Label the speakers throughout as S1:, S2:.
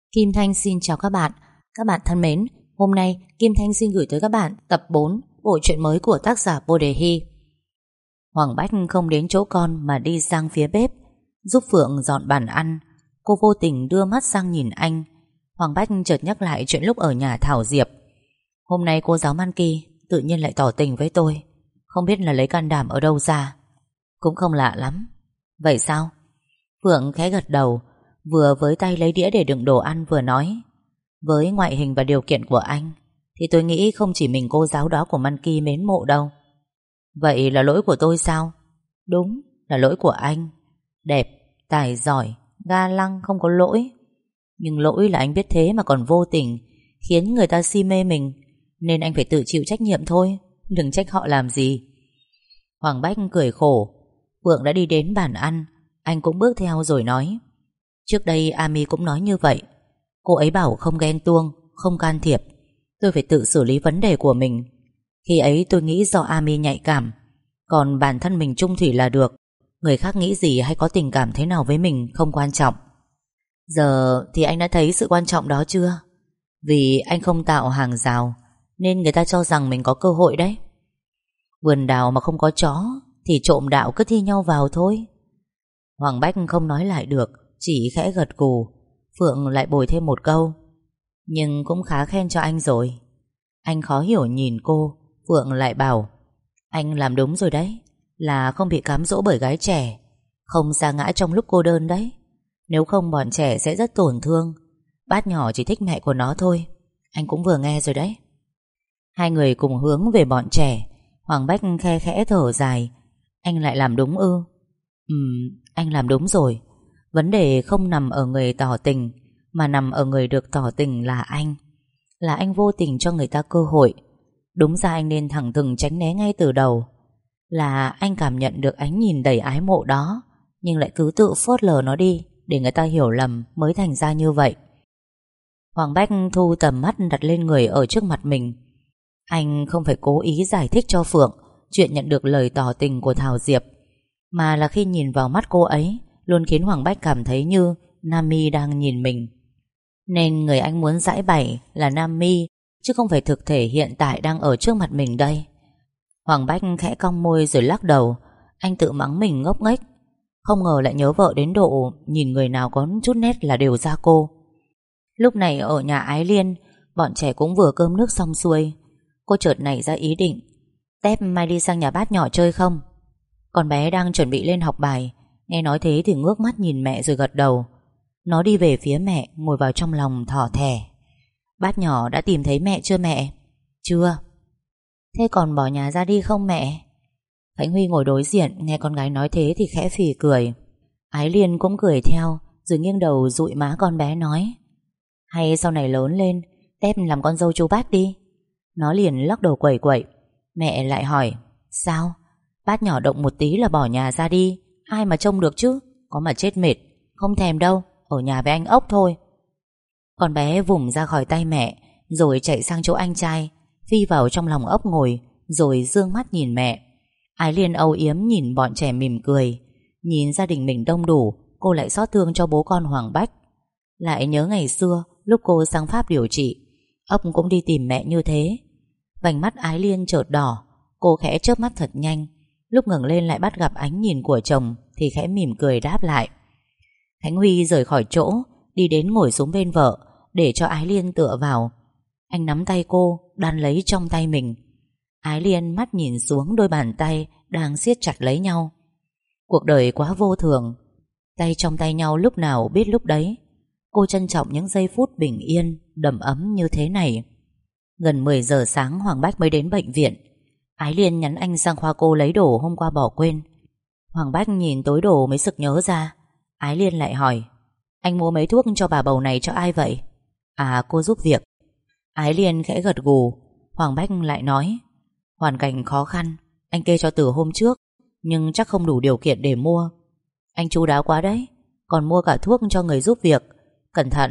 S1: Kim Thanh xin chào các bạn. Các bạn thân mến, hôm nay Kim Thanh xin gửi tới các bạn tập 4 bộ truyện mới của tác giả Bồ Đề Hy. Hoàng Bách không đến chỗ con mà đi sang phía bếp giúp Phượng dọn bàn ăn. Cô vô tình đưa mắt sang nhìn anh. Hoàng Bách chợt nhắc lại chuyện lúc ở nhà Thảo Diệp. Hôm nay cô giáo Man Ki tự nhiên lại tỏ tình với tôi. Không biết là lấy can đảm ở đâu ra. Cũng không lạ lắm. Vậy sao? Phượng khẽ gật đầu, vừa với tay lấy đĩa để đựng đồ ăn vừa nói: với ngoại hình và điều kiện của anh thì tôi nghĩ không chỉ mình cô giáo đó của Man Ki mến mộ đâu. Vậy là lỗi của tôi sao? Đúng, là lỗi của anh. Đẹp, tài giỏi, ga lăng, không có lỗi. Nhưng lỗi là anh biết thế mà còn vô tình khiến người ta si mê mình, nên anh phải tự chịu trách nhiệm thôi. Đừng trách họ làm gì. Hoàng Bách cười khổ. Phượng đã đi đến bàn ăn, anh cũng bước theo rồi nói: trước đây Ami cũng nói như vậy. Cô ấy bảo không ghen tuông, không can thiệp. Tôi phải tự xử lý vấn đề của mình. Khi ấy tôi nghĩ do Ami nhạy cảm, còn bản thân mình chung thủy là được. Người khác nghĩ gì hay có tình cảm thế nào với mình không quan trọng. Giờ thì anh đã thấy sự quan trọng đó chưa? Vì anh không tạo hàng rào nên người ta cho rằng mình có cơ hội đấy. Vườn đào mà không có chó thì trộm đạo cứ thi nhau vào thôi. Hoàng Bách không nói lại được, chỉ khẽ gật gù. Phượng lại bồi thêm một câu: nhưng cũng khá khen cho anh rồi. Anh khó hiểu nhìn cô. Phượng lại bảo: anh làm đúng rồi đấy, là không bị cám dỗ bởi gái trẻ, không sa ngã trong lúc cô đơn đấy. Nếu không bọn trẻ sẽ rất tổn thương. Bát nhỏ chỉ thích mẹ của nó thôi. Anh cũng vừa nghe rồi đấy. Hai người cùng hướng về bọn trẻ. Hoàng Bách khe khẽ thở dài. Anh lại làm đúng ư? Anh làm đúng rồi. Vấn đề không nằm ở người tỏ tình, mà nằm ở người được tỏ tình là anh. Là anh vô tình cho người ta cơ hội. Đúng ra anh nên thẳng thừng tránh né ngay từ đầu. Là anh cảm nhận được ánh nhìn đầy ái mộ đó, nhưng lại cứ tự phớt lờ nó đi để người ta hiểu lầm, mới thành ra như vậy. Hoàng Bách thu tầm mắt đặt lên người ở trước mặt mình. Anh không phải cố ý giải thích cho Phượng chuyện nhận được lời tỏ tình của Thảo Diệp, mà là khi nhìn vào mắt cô ấy luôn khiến Hoàng Bách cảm thấy như Nami đang nhìn mình. Nên người anh muốn giãi bày là Nami, chứ không phải thực thể hiện tại đang ở trước mặt mình đây. Hoàng Bách khẽ cong môi rồi lắc đầu. Anh tự mắng mình ngốc nghếch. Không ngờ lại nhớ vợ đến độ nhìn người nào có chút nét là đều ra cô. Lúc này ở nhà Ái Liên, bọn trẻ cũng vừa cơm nước xong xuôi. Cô chợt nảy ra ý định: Tép mai đi sang nhà bát nhỏ chơi không? Con bé đang chuẩn bị lên học bài. Nghe nói thế thì ngước mắt nhìn mẹ rồi gật đầu. Nó đi về phía mẹ, ngồi vào trong lòng thỏ thẻ. Bát nhỏ đã tìm thấy mẹ chưa mẹ? Chưa. Thế còn bỏ nhà ra đi không mẹ? Khánh Huy ngồi đối diện, nghe con gái nói thế thì khẽ phì cười. Ái Liên cũng cười theo, rồi nghiêng đầu dụi má con bé nói: hay sau này lớn lên Tép làm con dâu chú Bát đi. Nó liền lắc đầu quẩy quẩy. Mẹ lại hỏi: sao? Bát nhỏ động một tí là bỏ nhà ra đi, ai mà trông được chứ? Có mà chết mệt. Không thèm đâu, ở nhà với anh Ốc thôi. Con bé vùng ra khỏi tay mẹ, rồi chạy sang chỗ anh trai, phi vào trong lòng Ốc ngồi, rồi dương mắt nhìn mẹ. Ái Liên âu yếm nhìn bọn trẻ mỉm cười. Nhìn gia đình mình đông đủ, cô lại xót thương cho bố con Hoàng Bách. Lại nhớ ngày xưa lúc cô sang Pháp điều trị, Ốc cũng đi tìm mẹ như thế. Vành mắt Ái Liên chợt đỏ. Cô khẽ chớp mắt thật nhanh. Lúc ngẩng lên lại bắt gặp ánh nhìn của chồng thì khẽ mỉm cười đáp lại. Khánh Huy rời khỏi chỗ, đi đến ngồi xuống bên vợ để cho Ái Liên tựa vào. Anh nắm tay cô, đan lấy trong tay mình. Ái Liên mắt nhìn xuống đôi bàn tay đang siết chặt lấy nhau. Cuộc đời quá vô thường, tay trong tay nhau lúc nào biết lúc đấy. Cô trân trọng những giây phút bình yên, đầm ấm như thế này. Gần 10 giờ sáng Hoàng Bách mới đến bệnh viện. Ái Liên nhắn anh sang khoa cô lấy đồ hôm qua bỏ quên. Hoàng Bách nhìn tối đồ mới sực nhớ ra. Ái Liên lại hỏi: anh mua mấy thuốc cho bà bầu này cho ai vậy? À, cô giúp việc. Ái Liên khẽ gật gù. Hoàng Bách lại nói: hoàn cảnh khó khăn, anh kê cho từ hôm trước, nhưng chắc không đủ điều kiện để mua. Anh chu đáo quá đấy, còn mua cả thuốc cho người giúp việc. Cẩn thận.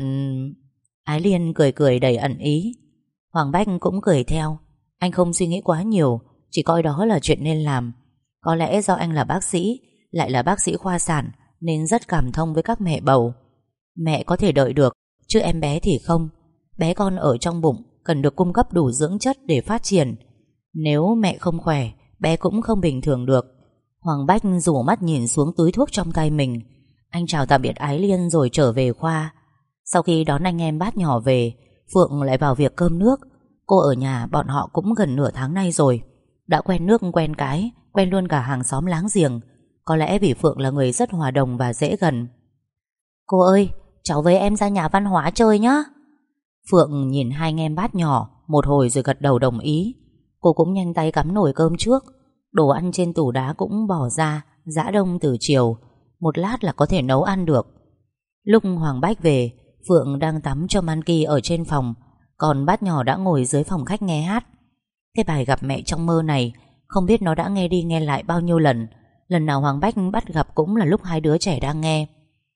S1: Ái Liên cười cười đầy ẩn ý. Hoàng Bách cũng cười theo. Anh không suy nghĩ quá nhiều, chỉ coi đó là chuyện nên làm. Có lẽ do anh là bác sĩ, lại là bác sĩ khoa sản, nên rất cảm thông với các mẹ bầu. Mẹ có thể đợi được, chứ em bé thì không. Bé con ở trong bụng cần được cung cấp đủ dưỡng chất để phát triển. Nếu mẹ không khỏe, bé cũng không bình thường được. Hoàng Bách rủ mắt nhìn xuống túi thuốc trong tay mình. Anh chào tạm biệt Ái Liên rồi trở về khoa. Sau khi đón anh em Bát nhỏ về, Phượng lại vào việc cơm nước. Cô ở nhà bọn họ cũng gần nửa tháng nay rồi. Đã quen nước quen cái, quen luôn cả hàng xóm láng giềng. Có lẽ vì Phượng là người rất hòa đồng và dễ gần. Cô ơi, cháu với em ra nhà văn hóa chơi nhá. Phượng nhìn hai anh em Bát nhỏ một hồi rồi gật đầu đồng ý. Cô cũng nhanh tay cắm nồi cơm trước. Đồ ăn trên tủ đá cũng bỏ ra, giã đông từ chiều. Một lát là có thể nấu ăn được. Lúc Hoàng Bách về, Phượng đang tắm cho Manki ở trên phòng, còn Bát nhỏ đã ngồi dưới phòng khách nghe hát. Cái bài Gặp Mẹ Trong Mơ này, không biết nó đã nghe đi nghe lại bao nhiêu lần. Lần nào Hoàng Bách bắt gặp cũng là lúc hai đứa trẻ đang nghe.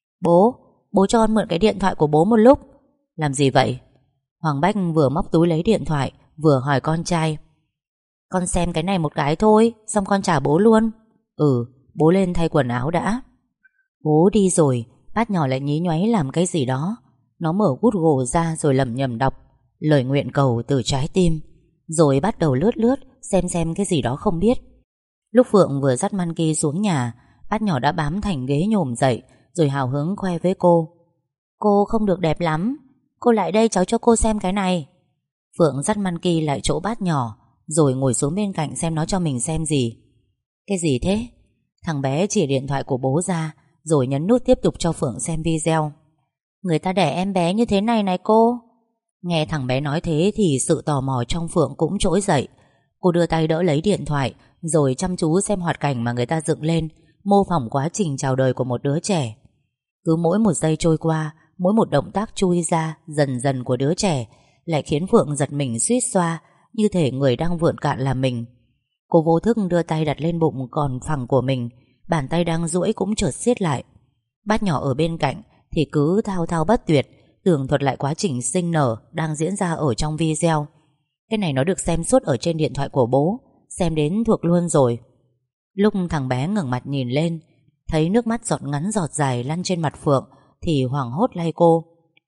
S1: Bố cho con mượn cái điện thoại của bố một lúc. Làm gì vậy? Hoàng Bách vừa móc túi lấy điện thoại, vừa hỏi con trai. Con xem cái này một cái thôi, xong con trả bố luôn. Bố lên thay quần áo đã. Bố đi rồi, Bát nhỏ lại nhí nhoáy làm cái gì đó. Nó mở Google ra rồi lẩm nhẩm đọc lời nguyện cầu từ trái tim, rồi bắt đầu lướt lướt xem cái gì đó không biết. Lúc Phượng vừa dắt Manki xuống nhà, Bát nhỏ đã bám thành ghế nhổm dậy rồi hào hứng khoe với cô. Cô không được đẹp lắm, cô lại đây cháu cho cô xem cái này. Phượng dắt Manki lại chỗ Bát nhỏ, rồi ngồi xuống bên cạnh xem nó cho mình xem gì. Cái gì thế? Thằng bé chỉ điện thoại của bố ra, rồi nhấn nút tiếp tục cho Phượng xem video. Người ta đẻ em bé như thế này này cô. Nghe thằng bé nói thế thì sự tò mò trong Phượng cũng trỗi dậy. Cô đưa tay đỡ lấy điện thoại, rồi chăm chú xem hoạt cảnh mà người ta dựng lên, mô phỏng quá trình chào đời của một đứa trẻ. Cứ mỗi một giây trôi qua, mỗi một động tác chui ra dần dần của đứa trẻ lại khiến Phượng giật mình suýt xoa, như thể người đang vượn cạn là mình. Cô vô thức đưa tay đặt lên bụng còn phẳng của mình, bàn tay đang duỗi cũng chợt siết lại. Bát nhỏ ở bên cạnh thì cứ thao thao bất tuyệt, tường thuật lại quá trình sinh nở đang diễn ra ở trong video. Cái này nó được xem suốt ở trên điện thoại của bố, xem đến thuộc luôn rồi. Lúc thằng bé ngẩng mặt nhìn lên, thấy nước mắt giọt ngắn giọt dài lăn trên mặt Phượng, thì hoảng hốt lay cô.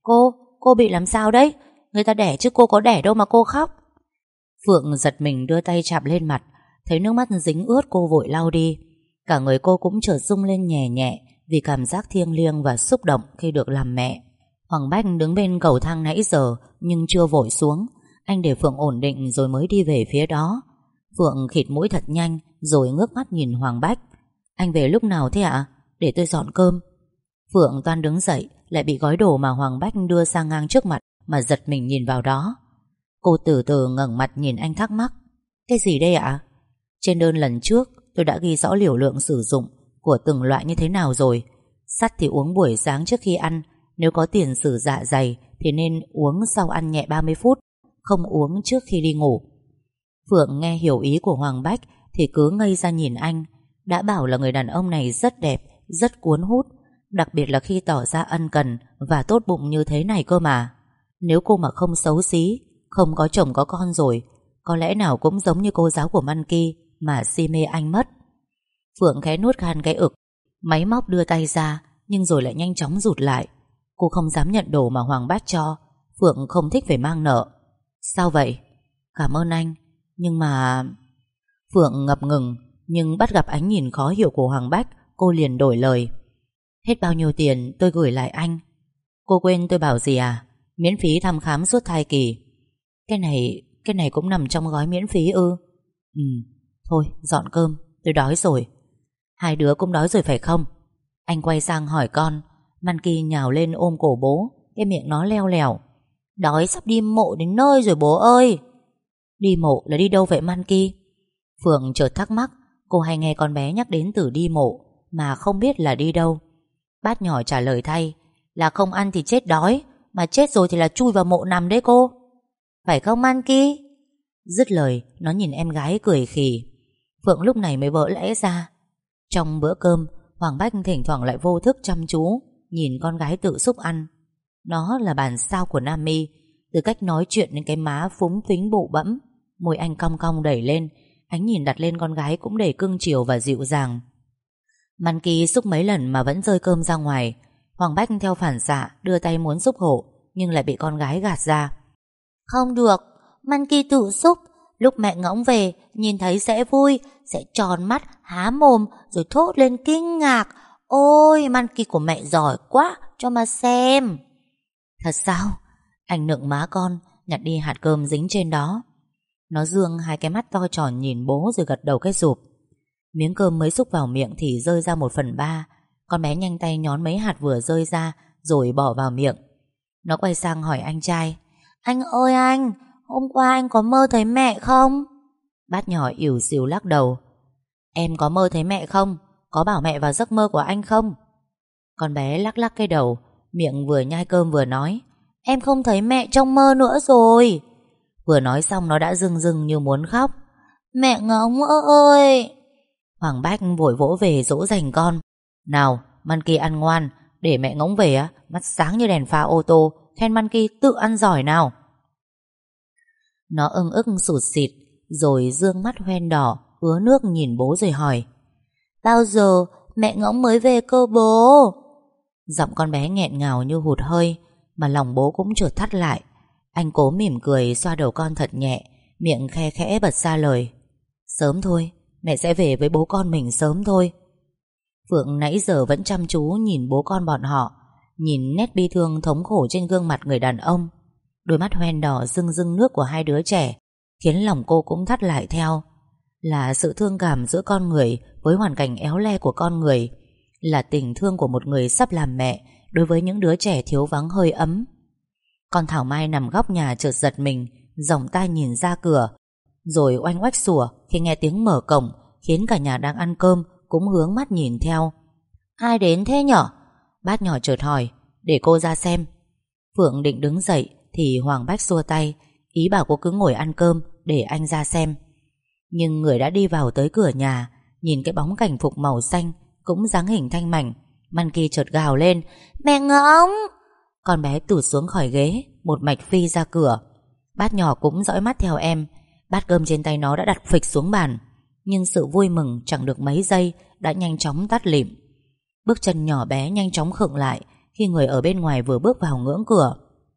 S1: Cô bị làm sao đấy? Người ta đẻ chứ cô có đẻ đâu mà cô khóc. Phượng giật mình đưa tay chạm lên mặt, thấy nước mắt dính ướt cô vội lau đi. Cả người cô cũng chợt rung lên nhẹ nhẹ vì cảm giác thiêng liêng và xúc động khi được làm mẹ. Hoàng Bách đứng bên cầu thang nãy giờ nhưng chưa vội xuống. Anh để Phượng ổn định rồi mới đi về phía đó. Phượng khịt mũi thật nhanh rồi ngước mắt nhìn Hoàng Bách. Anh về lúc nào thế ạ? Để tôi dọn cơm. Phượng toan đứng dậy, lại bị gói đồ mà Hoàng Bách đưa sang ngang trước mặt mà giật mình nhìn vào đó. Cô từ từ ngẩng mặt nhìn anh thắc mắc. Cái gì đây ạ? Trên đơn lần trước tôi đã ghi rõ liều lượng sử dụng của từng loại như thế nào rồi. Sắt thì uống buổi sáng trước khi ăn, nếu có tiền sử dạ dày thì nên uống sau ăn nhẹ 30 phút, không uống trước khi đi ngủ. Phượng nghe hiểu ý của Hoàng Bách thì cứ ngây ra nhìn anh. Đã bảo là người đàn ông này rất đẹp, rất cuốn hút, đặc biệt là khi tỏ ra ân cần và tốt bụng như thế này cơ mà. Nếu cô mà không xấu xí, không có chồng có con rồi, có lẽ nào cũng giống như cô giáo của Manki mà si mê anh mất. Phượng khẽ nuốt khan cái ực, máy móc đưa tay ra nhưng rồi lại nhanh chóng rụt lại. Cô không dám nhận đồ mà Hoàng Bách cho. Phượng không thích phải mang nợ. Sao vậy? Cảm ơn anh, nhưng mà... Phượng ngập ngừng, nhưng bắt gặp ánh nhìn khó hiểu của Hoàng Bách, cô liền đổi lời. Hết bao nhiêu tiền tôi gửi lại anh? Cô quên tôi bảo gì à? Miễn phí thăm khám suốt thai kỳ. Cái này cũng nằm trong gói miễn phí ư? Thôi dọn cơm, tôi đói rồi. Hai đứa cũng đói rồi phải không? Anh quay sang hỏi con. Manki nhào lên ôm cổ bố, cái miệng nó leo lẻo. Đói sắp đi mộ đến nơi rồi bố ơi. Đi mộ là đi đâu vậy Manki? Phượng chợt thắc mắc. Cô hay nghe con bé nhắc đến từ đi mộ mà không biết là đi đâu. Bát nhỏ trả lời thay. Là không ăn thì chết đói, mà chết rồi thì là chui vào mộ nằm đấy cô. Phải không Manki? Dứt lời nó nhìn em gái cười khì. Phượng lúc này mới vỡ lẽ ra. Trong bữa cơm, Hoàng Bách thỉnh thoảng lại vô thức chăm chú nhìn con gái tự xúc ăn. Nó là bản sao của Nam My. Từ cách nói chuyện đến cái má phúng phính bụ bẫm, môi anh cong cong đẩy lên, ánh nhìn đặt lên con gái cũng đầy cưng chiều và dịu dàng. Manki xúc mấy lần mà vẫn rơi cơm ra ngoài. Hoàng Bách theo phản xạ đưa tay muốn giúp hộ nhưng lại bị con gái gạt ra. Không được, Monkey tự xúc. Lúc mẹ ngỗng về, nhìn thấy sẽ vui, sẽ tròn mắt, há mồm, rồi thốt lên kinh ngạc. Ôi, Monkey của mẹ giỏi quá, cho mà xem. Thật sao? Anh nựng má con, nhặt đi hạt cơm dính trên đó. Nó dương hai cái mắt to tròn nhìn bố rồi gật đầu cái rụp. Miếng cơm mới xúc vào miệng thì rơi ra 1/3. Con bé nhanh tay nhón mấy hạt vừa rơi ra rồi bỏ vào miệng. Nó quay sang hỏi anh trai. Anh ơi anh, hôm qua anh có mơ thấy mẹ không? Bát nhỏ ỉu xìu lắc đầu. Em có mơ thấy mẹ không? Có bảo mẹ vào giấc mơ của anh không? Con bé lắc lắc cái đầu, miệng vừa nhai cơm vừa nói. Em không thấy mẹ trong mơ nữa rồi. Vừa nói xong nó đã rưng rưng như muốn khóc. Mẹ ngỗng ơi! Hoàng Bách vội vỗ về dỗ dành con. Nào, Monkey ăn ngoan, để mẹ ngỗng về á, mắt sáng như đèn pha ô tô, khen Monkey tự ăn giỏi nào. Nó ưng ức sụt sịt, rồi dương mắt hoen đỏ, ứa nước nhìn bố rồi hỏi. Bao giờ mẹ ngỗng mới về cơ bố? Giọng con bé nghẹn ngào như hụt hơi, mà lòng bố cũng chợt thắt lại. Anh cố mỉm cười xoa đầu con thật nhẹ, miệng khe khẽ bật ra lời. Sớm thôi, mẹ sẽ về với bố con mình sớm thôi. Phượng nãy giờ vẫn chăm chú nhìn bố con bọn họ, nhìn nét bi thương thống khổ trên gương mặt người đàn ông. Đôi mắt hoen đỏ rưng rưng nước của hai đứa trẻ khiến lòng cô cũng thắt lại theo. Là sự thương cảm giữa con người với hoàn cảnh éo le của con người, là tình thương của một người sắp làm mẹ đối với những đứa trẻ thiếu vắng hơi ấm. Con Thảo Mai nằm góc nhà chợt giật mình, dòng tai nhìn ra cửa, rồi oanh oách sủa khi nghe tiếng mở cổng, khiến cả nhà đang ăn cơm cũng hướng mắt nhìn theo. Ai đến thế nhở? Bác nhỏ chợt hỏi. Để cô ra xem. Phượng định đứng dậy thì Hoàng Bách xua tay, ý bảo cô cứ ngồi ăn cơm để anh ra xem. Nhưng người đã đi vào tới cửa nhà, nhìn cái bóng cảnh phục màu xanh cũng dáng hình thanh mảnh, Monkey chợt gào lên. Mẹ ngỗng! Con bé tụt xuống khỏi ghế, một mạch phi ra cửa. Bát nhỏ cũng dõi mắt theo em. Bát cơm trên tay nó đã đặt phịch xuống bàn, nhưng sự vui mừng chẳng được mấy giây đã nhanh chóng tắt lịm. Bước chân nhỏ bé nhanh chóng khựng lại khi người ở bên ngoài vừa bước vào ngưỡng cửa.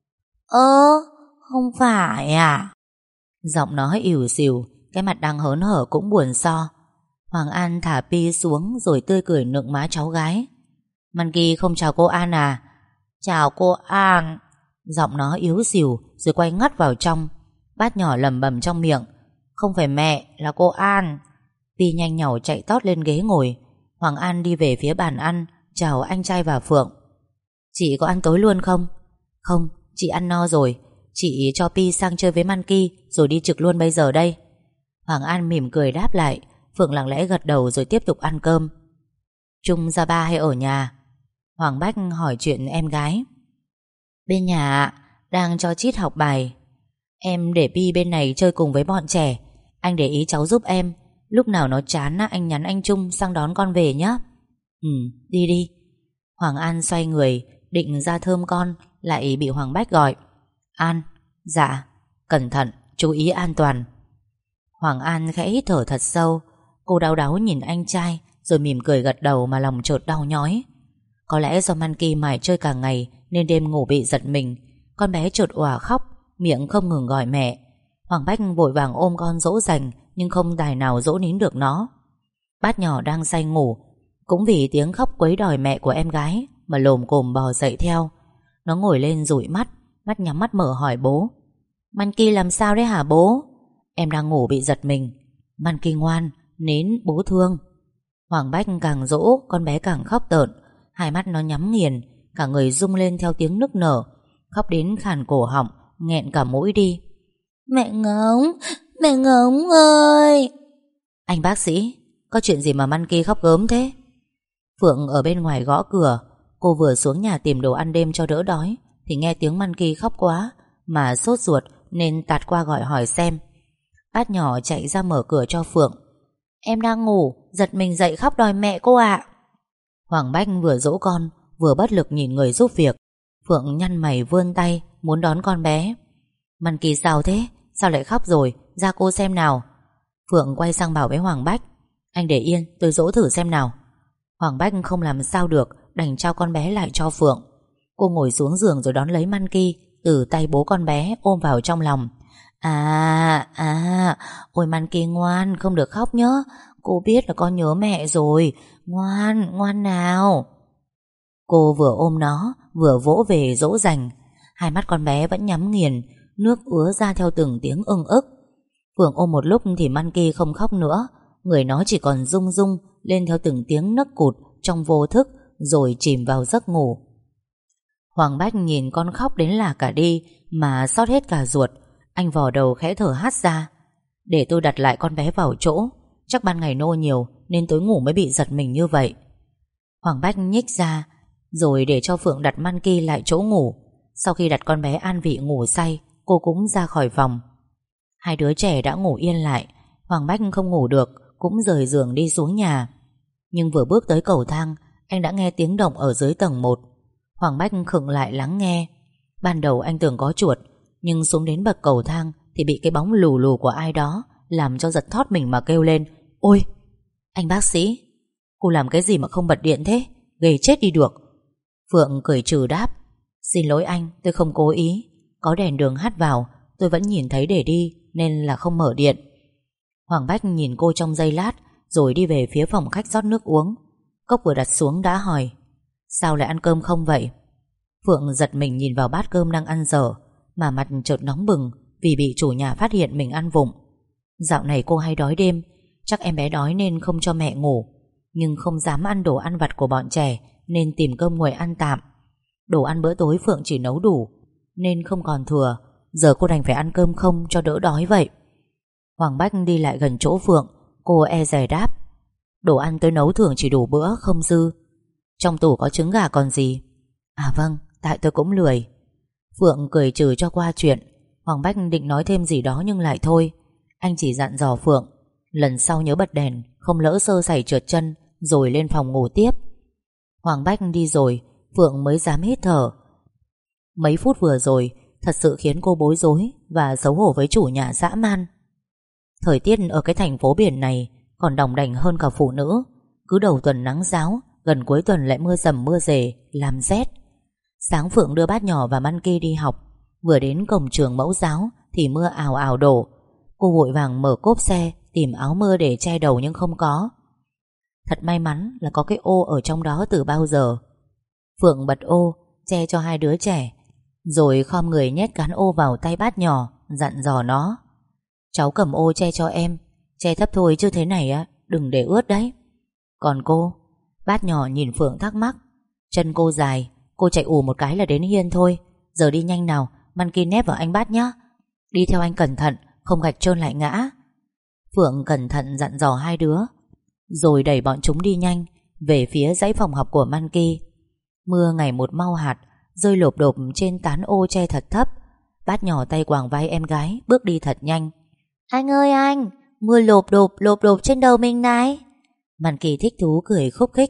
S1: Không phải à? Giọng nó ỉu xìu, cái mặt đang hớn hở cũng buồn so. Hoàng An thả pi xuống rồi tươi cười nựng má cháu gái. Monkey không chào cô An à? Chào cô An. Giọng nó yếu xìu rồi quay ngắt vào trong. Bát nhỏ lẩm bẩm trong miệng. Không phải mẹ, là cô An. Pi nhanh nhảu chạy tót lên ghế ngồi. Hoàng An đi về phía bàn ăn, chào anh trai và Phượng. Chị có ăn tối luôn không? Không, chị ăn no rồi. Chị cho Pi sang chơi với Monkey rồi đi trực luôn bây giờ đây. Hoàng An mỉm cười đáp lại. Phượng lặng lẽ gật đầu rồi tiếp tục ăn cơm. Trung ra ba hay ở nhà? Hoàng Bách hỏi chuyện em gái. Bên nhà ạ, đang cho Chít học bài. Em để Pi bên này chơi cùng với bọn trẻ. Anh để ý cháu giúp em. Lúc nào nó chán anh nhắn anh Trung sang đón con về nhé. Đi đi. Hoàng An xoay người định ra thơm con, lại bị Hoàng Bách gọi. An. Dạ. Cẩn thận, chú ý an toàn. Hoàng An khẽ hít thở thật sâu. Cô đau đáu nhìn anh trai rồi mỉm cười gật đầu mà lòng chợt đau nhói. Có lẽ do Monkey mải chơi cả ngày nên đêm ngủ bị giật mình. Con bé chợt òa khóc, miệng không ngừng gọi mẹ. Hoàng Bách vội vàng ôm con dỗ dành, nhưng không tài nào dỗ nín được nó. Bát nhỏ đang say ngủ, cũng vì tiếng khóc quấy đòi mẹ của em gái mà lồm cồm bò dậy theo. Nó ngồi lên dụi mắt, mắt nhắm mắt mở hỏi bố. Monkey làm sao đấy hả bố? Em đang ngủ bị giật mình. Monkey ngoan, nín, bố thương. Hoàng Bách càng dỗ, con bé càng khóc tợn. Hai mắt nó nhắm nghiền, cả người rung lên theo tiếng nức nở, khóc đến khàn cổ họng, nghẹn cả mũi đi. Mẹ ngỗng ơi! Anh bác sĩ, có chuyện gì mà Monkey khóc gớm thế? Phượng ở bên ngoài gõ cửa. Cô vừa xuống nhà tìm đồ ăn đêm cho đỡ đói thì nghe tiếng Monkey khóc quá mà sốt ruột nên tạt qua gọi hỏi xem. Bát nhỏ chạy ra mở cửa cho Phượng. Em đang ngủ, giật mình dậy khóc đòi mẹ cô ạ. Hoàng Bách vừa dỗ con vừa bất lực nhìn người giúp việc. Phượng nhăn mày vươn tay muốn đón con bé. Monkey sao thế? Sao lại khóc rồi? Ra cô xem nào. Phượng quay sang bảo với Hoàng Bách. Anh để yên, tôi dỗ thử xem nào. Hoàng Bách không làm sao được, đành trao con bé lại cho Phượng. Cô ngồi xuống giường rồi đón lấy Monkey, từ tay bố con bé ôm vào trong lòng. Ôi Monkey ngoan, không được khóc nhớ. Cô biết là con nhớ mẹ rồi. Ngoan, ngoan nào. Cô vừa ôm nó vừa vỗ về dỗ dành. Hai mắt con bé vẫn nhắm nghiền, nước ứa ra theo từng tiếng ưng ức. Phượng ôm một lúc thì Monkey không khóc nữa. Người nó chỉ còn rung rung lên theo từng tiếng nấc cụt trong vô thức, rồi chìm vào giấc ngủ. Hoàng Bách nhìn con khóc đến lả cả đi mà xót hết cả ruột. Anh vò đầu khẽ thở hắt ra. Để tôi đặt lại con bé vào chỗ. Chắc ban ngày nô nhiều nên tối ngủ mới bị giật mình như vậy. Hoàng Bách nhích ra, rồi để cho Phượng đặt Monkey lại chỗ ngủ. Sau khi đặt con bé an vị ngủ say, cô cũng ra khỏi phòng. Hai đứa trẻ đã ngủ yên lại. Hoàng Bách không ngủ được, cũng rời giường đi xuống nhà. Nhưng vừa bước tới cầu thang, anh đã nghe tiếng động ở dưới tầng 1. Hoàng Bách khựng lại lắng nghe. Ban đầu anh tưởng có chuột, nhưng xuống đến bậc cầu thang thì bị cái bóng lù lù của ai đó làm cho giật thót mình mà kêu lên. Ôi, anh bác sĩ, cô làm cái gì mà không bật điện thế? Ghê chết đi được. Phượng cười trừ đáp. Xin lỗi anh, tôi không cố ý. Có đèn đường hắt vào, tôi vẫn nhìn thấy để đi nên là không mở điện. Hoàng Bách nhìn cô trong giây lát, rồi đi về phía phòng khách rót nước uống. Cốc vừa đặt xuống đã hỏi, sao lại ăn cơm không vậy? Phượng giật mình nhìn vào bát cơm đang ăn dở, mà mặt chợt nóng bừng vì bị chủ nhà phát hiện mình ăn vụng. Dạo này cô hay đói đêm, chắc em bé đói nên không cho mẹ ngủ, nhưng không dám ăn đồ ăn vặt của bọn trẻ nên tìm cơm nguội ăn tạm. Đồ ăn bữa tối Phượng chỉ nấu đủ nên không còn thừa. Giờ cô đành phải ăn cơm không cho đỡ đói vậy. Hoàng Bách đi lại gần chỗ Phượng. Cô e dè đáp, đồ ăn tôi nấu thường chỉ đủ bữa, không dư. Trong tủ có trứng gà còn gì? À vâng, tại tôi cũng lười. Phượng cười trừ cho qua chuyện. Hoàng Bách định nói thêm gì đó nhưng lại thôi. Anh chỉ dặn dò Phượng lần sau nhớ bật đèn, không lỡ sơ sẩy trượt chân, rồi lên phòng ngủ tiếp. Hoàng Bách đi rồi, Phượng mới dám hít thở. Mấy phút vừa rồi thật sự khiến cô bối rối và xấu hổ với chủ nhà dã man. Thời tiết ở cái thành phố biển này còn đòng đành hơn cả phụ nữ. Cứ đầu tuần nắng ráo, gần cuối tuần lại mưa rầm mưa rề, làm rét. Sáng Phượng đưa bát nhỏ và Monkey đi học. Vừa đến cổng trường mẫu giáo thì mưa ào ào đổ. Cô vội vàng mở cốp xe tìm áo mưa để che đầu nhưng không có. Thật may mắn là có cái ô ở trong đó từ bao giờ. Phượng bật ô che cho hai đứa trẻ, rồi khom người nhét cán ô vào tay bát nhỏ, dặn dò nó, cháu cầm ô che cho em, che thấp thôi chứ thế này á đừng để ướt đấy. Còn cô? Bát nhỏ nhìn Phượng thắc mắc. Chân cô dài, cô chạy ù một cái là đến hiên thôi. Giờ đi nhanh nào, Monkey nép vào anh bát nhé. Đi theo anh cẩn thận, không gạch trơn lại ngã. Phượng cẩn thận dặn dò hai đứa, rồi đẩy bọn chúng đi nhanh về phía dãy phòng học của Monkey. Mưa ngày một mau hạt, rơi lộp độp trên tán ô che thật thấp. Bát nhỏ tay quàng vai em gái, bước đi thật nhanh. Anh ơi anh, mưa lộp độp trên đầu mình này. Monkey thích thú cười khúc khích.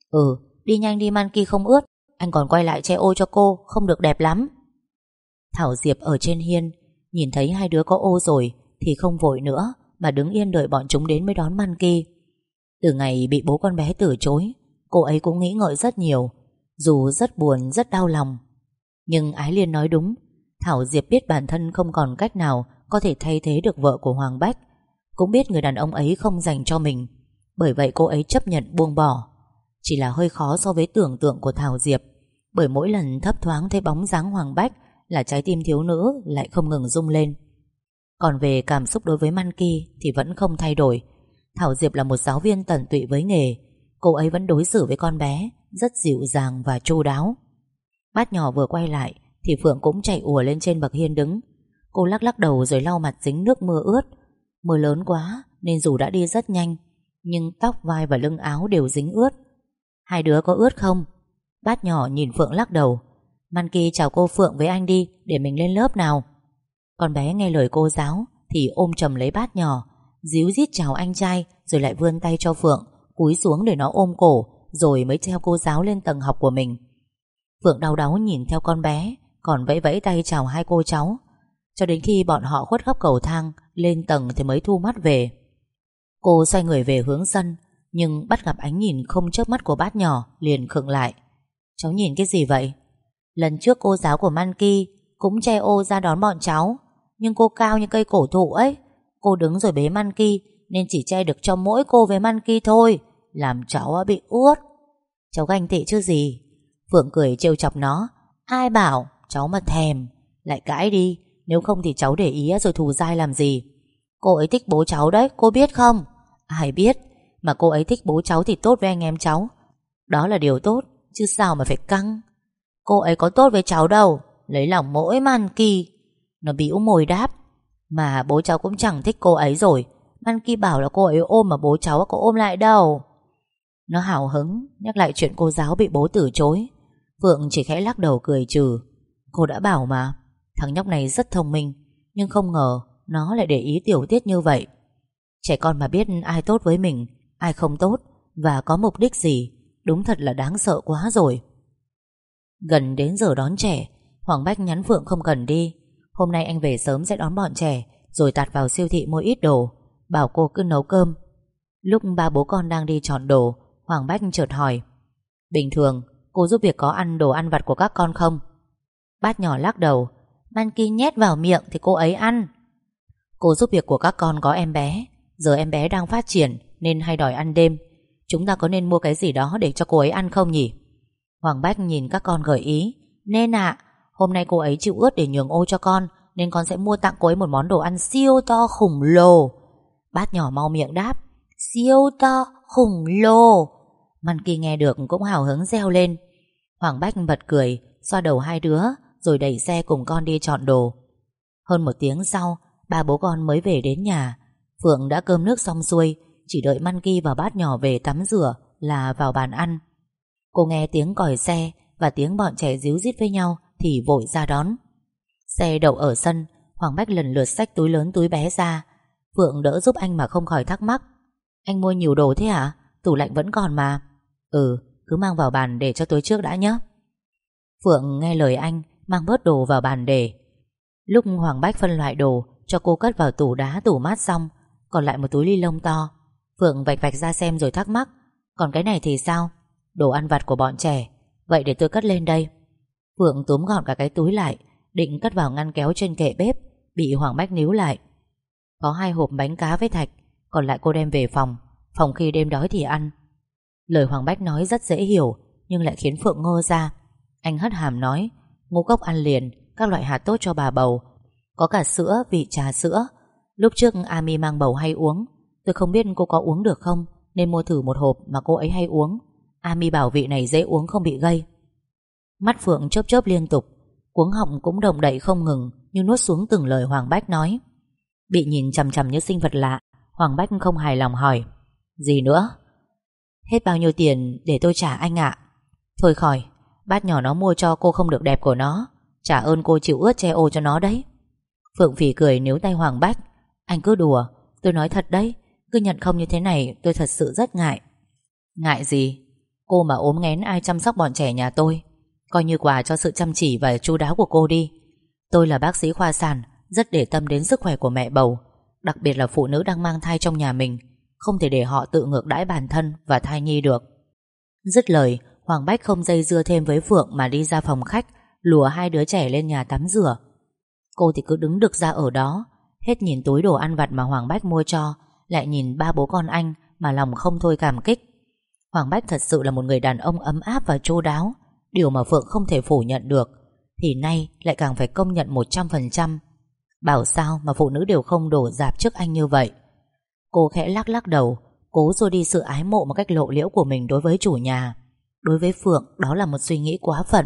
S1: Đi nhanh đi Monkey không ướt. Anh còn quay lại che ô cho cô, không được đẹp lắm. Thảo Diệp ở trên hiên nhìn thấy hai đứa có ô rồi thì không vội nữa, mà đứng yên đợi bọn chúng đến mới đón Monkey. Từ ngày bị bố con bé từ chối, cô ấy cũng nghĩ ngợi rất nhiều, dù rất buồn, rất đau lòng. Nhưng Ái Liên nói đúng, Thảo Diệp biết bản thân không còn cách nào có thể thay thế được vợ của Hoàng Bách, cũng biết người đàn ông ấy không dành cho mình. Bởi vậy cô ấy chấp nhận buông bỏ. Chỉ là hơi khó so với tưởng tượng của Thảo Diệp, bởi mỗi lần thấp thoáng thấy bóng dáng Hoàng Bách là trái tim thiếu nữ lại không ngừng rung lên. Còn về cảm xúc đối với Monkey thì vẫn không thay đổi. Thảo Diệp là một giáo viên tận tụy với nghề. Cô ấy vẫn đối xử với con bé rất dịu dàng và chu đáo. Bát nhỏ vừa quay lại thì Phượng cũng chạy ùa lên trên bậc hiên đứng. Cô lắc lắc đầu rồi lau mặt dính nước mưa ướt. Mưa lớn quá nên dù đã đi rất nhanh, nhưng tóc, vai và lưng áo đều dính ướt. Hai đứa có ướt không? Bát nhỏ nhìn Phượng lắc đầu. Monkey chào cô Phượng với anh đi, để mình lên lớp nào. Con bé nghe lời cô giáo thì ôm chầm lấy bát nhỏ, díu dít chào anh trai, rồi lại vươn tay cho Phượng, cúi xuống để nó ôm cổ, rồi mới theo cô giáo lên tầng học của mình. Phượng đau đáu nhìn theo con bé, còn vẫy vẫy tay chào hai cô cháu, cho đến khi bọn họ khuất góc cầu thang lên tầng thì mới thu mắt về. Cô xoay người về hướng sân, nhưng bắt gặp ánh nhìn không chớp mắt của bát nhỏ, liền khựng lại. Cháu nhìn cái gì vậy? Lần trước cô giáo của Monkey cũng che ô ra đón bọn cháu. Nhưng cô cao như cây cổ thụ ấy, cô đứng rồi bế Monkey nên chỉ che được cho mỗi cô với Monkey thôi, làm cháu bị uất. Cháu ganh tị chứ gì. Phượng cười trêu chọc nó. Ai bảo, cháu mà thèm. Lại cãi đi, nếu không thì cháu để ý rồi thù dai làm gì. Cô ấy thích bố cháu đấy, cô biết không? Ai biết, mà cô ấy thích bố cháu thì tốt với anh em cháu. Đó là điều tốt, chứ sao mà phải căng. Cô ấy có tốt với cháu đâu, lấy lòng mỗi Monkey. Nó bĩu môi đáp. Mà bố cháu cũng chẳng thích cô ấy rồi. Monkey bảo là cô ấy ôm mà bố cháu có ôm lại đâu. Nó hào hứng nhắc lại chuyện cô giáo bị bố từ chối. Phượng chỉ khẽ lắc đầu cười trừ. Cô đã bảo mà, thằng nhóc này rất thông minh, nhưng không ngờ nó lại để ý tiểu tiết như vậy. Trẻ con mà biết ai tốt với mình, ai không tốt, và có mục đích gì, đúng thật là đáng sợ quá rồi. Gần đến giờ đón trẻ, Hoàng Bách nhắn Phượng không cần đi. Hôm nay anh về sớm sẽ đón bọn trẻ, rồi tạt vào siêu thị mua ít đồ, bảo cô cứ nấu cơm. Lúc ba bố con đang đi chọn đồ, Hoàng Bách chợt hỏi. Bình thường cô giúp việc có ăn đồ ăn vặt của các con không? Bát nhỏ lắc đầu. Monkey nhét vào miệng thì cô ấy ăn. Cô giúp việc của các con có em bé. Giờ em bé đang phát triển nên hay đòi ăn đêm. Chúng ta có nên mua cái gì đó để cho cô ấy ăn không nhỉ? Hoàng Bách nhìn các con gợi ý. Nên ạ, hôm nay cô ấy chịu ướt để nhường ô cho con, nên con sẽ mua tặng cô ấy một món đồ ăn siêu to khủng lồ. Bát nhỏ mau miệng đáp. Siêu to khủng lồ. Monkey nghe được cũng hào hứng reo lên. Hoàng Bách bật cười, xoa đầu hai đứa, rồi đẩy xe cùng con đi chọn đồ. Hơn một tiếng sau, ba bố con mới về đến nhà. Phượng đã cơm nước xong xuôi, chỉ đợi Monkey và bát nhỏ về tắm rửa là vào bàn ăn. Cô nghe tiếng còi xe và tiếng bọn trẻ díu dít với nhau thì vội ra đón. Xe đậu ở sân, Hoàng Bách lần lượt xách túi lớn túi bé ra. Phượng đỡ giúp anh mà không khỏi thắc mắc. Anh mua nhiều đồ thế hả? Tủ lạnh vẫn còn mà. Cứ mang vào bàn để cho tối trước đã nhé. Phượng nghe lời anh, mang bớt đồ vào bàn để. Lúc Hoàng Bách phân loại đồ cho cô cất vào tủ đá tủ mát xong, còn lại một túi ni lông to. Phượng vạch vạch ra xem rồi thắc mắc. Còn cái này thì sao? Đồ ăn vặt của bọn trẻ. Vậy để tôi cất lên đây. Phượng túm gọn cả cái túi lại, định cất vào ngăn kéo trên kệ bếp, bị Hoàng Bách níu lại. Có 2 hộp bánh cá với thạch, còn lại cô đem về phòng khi đêm đói thì ăn. Lời Hoàng Bách nói rất dễ hiểu, nhưng lại khiến Phượng ngơ ra. Anh hất hàm nói. Ngũ cốc ăn liền, các loại hạt tốt cho bà bầu, có cả sữa, vị trà sữa. Lúc trước Ami mang bầu hay uống. Tôi không biết cô có uống được không, nên mua thử một hộp mà cô ấy hay uống. Ami bảo vị này dễ uống không bị gây. Mắt Phượng chớp chớp liên tục, cuống họng cũng động đậy không ngừng, như nuốt xuống từng lời Hoàng Bách nói. Bị nhìn chằm chằm như sinh vật lạ, Hoàng Bách không hài lòng hỏi. Gì nữa? Hết bao nhiêu tiền để tôi trả anh ạ? Thôi khỏi, bát nhỏ nó mua cho cô không được đẹp của nó. Trả ơn cô chịu ướt che ô cho nó đấy. Phượng phì cười níu tay Hoàng Bách. Anh cứ đùa, tôi nói thật đấy. Cứ nhận không như thế này tôi thật sự rất ngại. Ngại gì? Cô mà ốm nghén ai chăm sóc bọn trẻ nhà tôi? Coi như quà cho sự chăm chỉ và chu đáo của cô đi. Tôi là bác sĩ khoa sản, rất để tâm đến sức khỏe của mẹ bầu, đặc biệt là phụ nữ đang mang thai trong nhà mình. Không thể để họ tự ngược đãi bản thân và thai nhi được. Dứt lời, Hoàng Bách không dây dưa thêm với Phượng mà đi ra phòng khách, lùa 2 đứa trẻ lên nhà tắm rửa. Cô thì cứ đứng đực ra ở đó, hết nhìn túi đồ ăn vặt mà Hoàng Bách mua cho, lại nhìn ba bố con anh mà lòng không thôi cảm kích. Hoàng Bách thật sự là một người đàn ông ấm áp và chu đáo, điều mà Phượng không thể phủ nhận được, thì nay lại càng phải công nhận 100%. Bảo sao mà phụ nữ đều không đổ dạp trước anh như vậy. Cô khẽ lắc lắc đầu, cố xua đi sự ái mộ một cách lộ liễu của mình đối với chủ nhà. Đối với Phượng, đó là một suy nghĩ quá phận.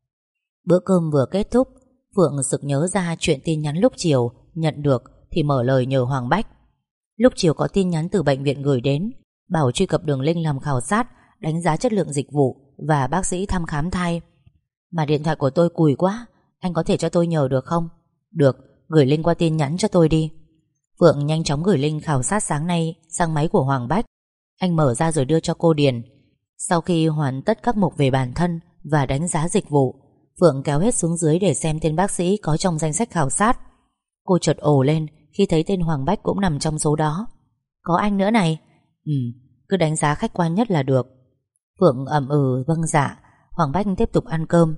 S1: Bữa cơm vừa kết thúc, Phượng sực nhớ ra chuyện tin nhắn lúc chiều nhận được thì mở lời nhờ Hoàng Bách. Lúc chiều có tin nhắn từ bệnh viện gửi đến, bảo truy cập đường link làm khảo sát, đánh giá chất lượng dịch vụ và bác sĩ thăm khám thai. Mà điện thoại của tôi cùi quá, anh có thể cho tôi nhờ được không? Được, gửi link qua tin nhắn cho tôi đi. Phượng nhanh chóng gửi link khảo sát sáng nay sang máy của Hoàng Bách. Anh mở ra rồi đưa cho cô điền. Sau khi hoàn tất các mục về bản thân và đánh giá dịch vụ, Phượng kéo hết xuống dưới để xem tên bác sĩ có trong danh sách khảo sát. Cô chợt ồ lên khi thấy tên Hoàng Bách cũng nằm trong số đó. Có anh nữa này. Cứ đánh giá khách quan nhất là được. Phượng ậm vâng dạ. Hoàng Bách tiếp tục ăn cơm.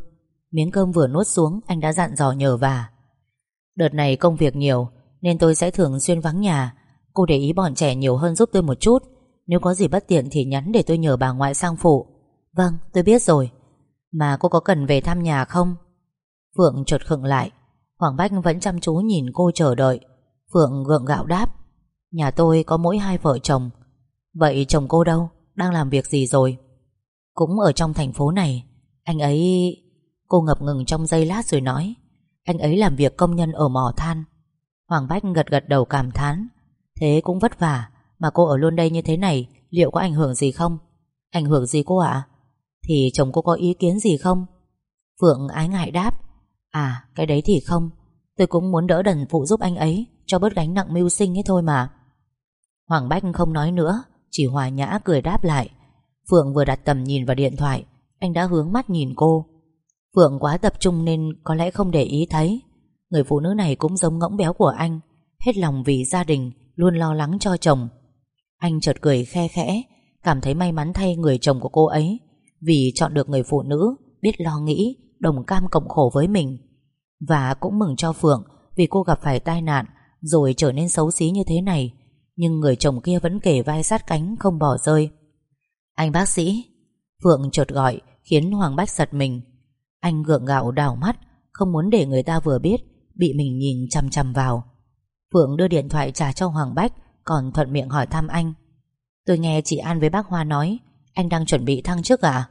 S1: Miếng cơm vừa nuốt xuống, anh đã dặn dò nhờ vả. Đợt này công việc nhiều nên tôi sẽ thường xuyên vắng nhà. Cô để ý bọn trẻ nhiều hơn giúp tôi một chút. Nếu có gì bất tiện thì nhắn để tôi nhờ bà ngoại sang phụ. Vâng, tôi biết rồi. Mà cô có cần về thăm nhà không? Phượng chợt khựng lại. Hoàng Bách vẫn chăm chú nhìn cô chờ đợi. Phượng gượng gạo đáp: Nhà tôi có mỗi 2 vợ chồng. Vậy chồng cô đâu? Đang làm việc gì rồi? Cũng ở trong thành phố này. Anh ấy... Cô ngập ngừng trong giây lát rồi nói: Anh ấy làm việc công nhân ở mỏ than. Hoàng Bách gật gật đầu cảm thán. Thế cũng vất vả. Mà cô ở luôn đây như thế này, liệu có ảnh hưởng gì không? Ảnh hưởng gì cô ạ? Thì chồng cô có ý kiến gì không? Phượng ái ngại đáp: À, cái đấy thì không. Tôi cũng muốn đỡ đần phụ giúp anh ấy, cho bớt gánh nặng mưu sinh ấy thôi mà. Hoàng Bách không nói nữa, chỉ hòa nhã cười đáp lại. Phượng vừa đặt tầm nhìn vào điện thoại, anh đã hướng mắt nhìn cô. Phượng quá tập trung nên có lẽ không để ý thấy. Người phụ nữ này cũng giống ngỗng béo của anh, hết lòng vì gia đình, luôn lo lắng cho chồng. Anh chợt cười khe khẽ, cảm thấy may mắn thay người chồng của cô ấy, vì chọn được người phụ nữ biết lo nghĩ, đồng cam cộng khổ với mình. Và cũng mừng cho Phượng vì cô gặp phải tai nạn rồi trở nên xấu xí như thế này, nhưng người chồng kia vẫn kề vai sát cánh không bỏ rơi. Anh bác sĩ. Phượng chợt gọi khiến Hoàng Bách giật mình. Anh gượng gạo đảo mắt, không muốn để người ta vừa biết bị mình nhìn chằm chằm vào. Phượng đưa điện thoại trả cho Hoàng Bách, còn thuận miệng hỏi thăm anh: Tôi nghe chị An với bác Hoa nói anh đang chuẩn bị thăng chức à?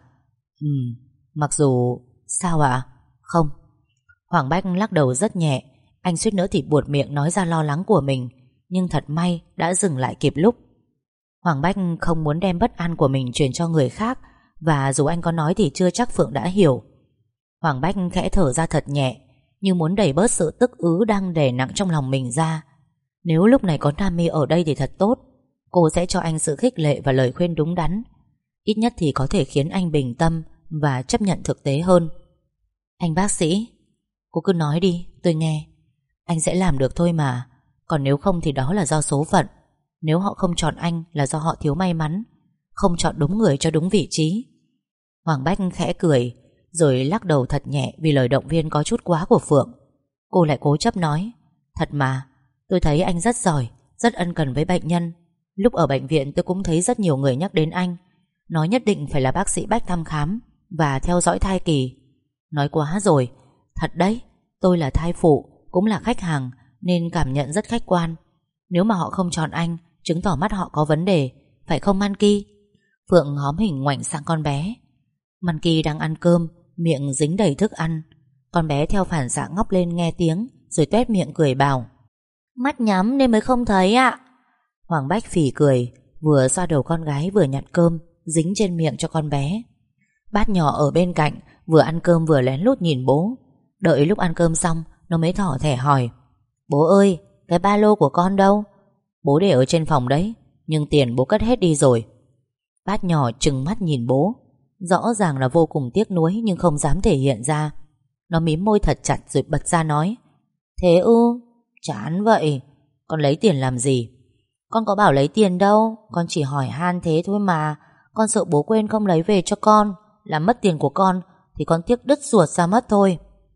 S1: Mặc dù... Sao ạ? Không. Hoàng Bách lắc đầu rất nhẹ. Anh suýt nữa thì buột miệng nói ra lo lắng của mình, nhưng thật may đã dừng lại kịp lúc. Hoàng Bách không muốn đem bất an của mình truyền cho người khác, và dù anh có nói thì chưa chắc Phượng đã hiểu. Hoàng Bách khẽ thở ra thật nhẹ, như muốn đẩy bớt sự tức ứ đang đè nặng trong lòng mình ra. Nếu lúc này có Nam My ở đây thì thật tốt. Cô sẽ cho anh sự khích lệ và lời khuyên đúng đắn. Ít nhất thì có thể khiến anh bình tâm và chấp nhận thực tế hơn. Anh bác sĩ, cô cứ nói đi, tôi nghe. Anh sẽ làm được thôi mà. Còn nếu không thì đó là do số phận. Nếu họ không chọn anh là do họ thiếu may mắn, không chọn đúng người cho đúng vị trí. Hoàng Bách khẽ cười, rồi lắc đầu thật nhẹ vì lời động viên có chút quá của Phượng. Cô lại cố chấp nói: Thật mà, tôi thấy anh rất giỏi, rất ân cần với bệnh nhân. Lúc ở bệnh viện tôi cũng thấy rất nhiều người nhắc đến anh, nói nhất định phải là bác sĩ Bách thăm khám và theo dõi thai kỳ. Nói quá rồi. Thật đấy, tôi là thai phụ, cũng là khách hàng, nên cảm nhận rất khách quan. Nếu mà họ không chọn anh, chứng tỏ mắt họ có vấn đề, phải không Manki? Phượng hóm hình ngoảnh sang con bé. Manki đang ăn cơm, miệng dính đầy thức ăn. Con bé theo phản xạ ngóc lên nghe tiếng, rồi toét miệng cười bảo: Mắt nhắm nên mới không thấy ạ. Hoàng Bách phì cười, vừa xoa đầu con gái vừa nhặt cơm dính trên miệng cho con bé. Bát nhỏ ở bên cạnh vừa ăn cơm vừa lén lút nhìn bố. Đợi lúc ăn cơm xong, nó mới thỏ thẻ hỏi: Bố ơi, cái ba lô của con đâu? Bố để ở trên phòng đấy, nhưng tiền bố cất hết đi rồi. Bát nhỏ trừng mắt nhìn bố, rõ ràng là vô cùng tiếc nuối nhưng không dám thể hiện ra. Nó mím môi thật chặt rồi bật ra nói: Thế ư? Chán vậy. Con lấy tiền làm gì? Con có bảo lấy tiền đâu, con chỉ hỏi han thế thôi mà. Con sợ bố quên không lấy về cho con, làm mất tiền của con thì con tiếc đứt ruột ra mất thôi.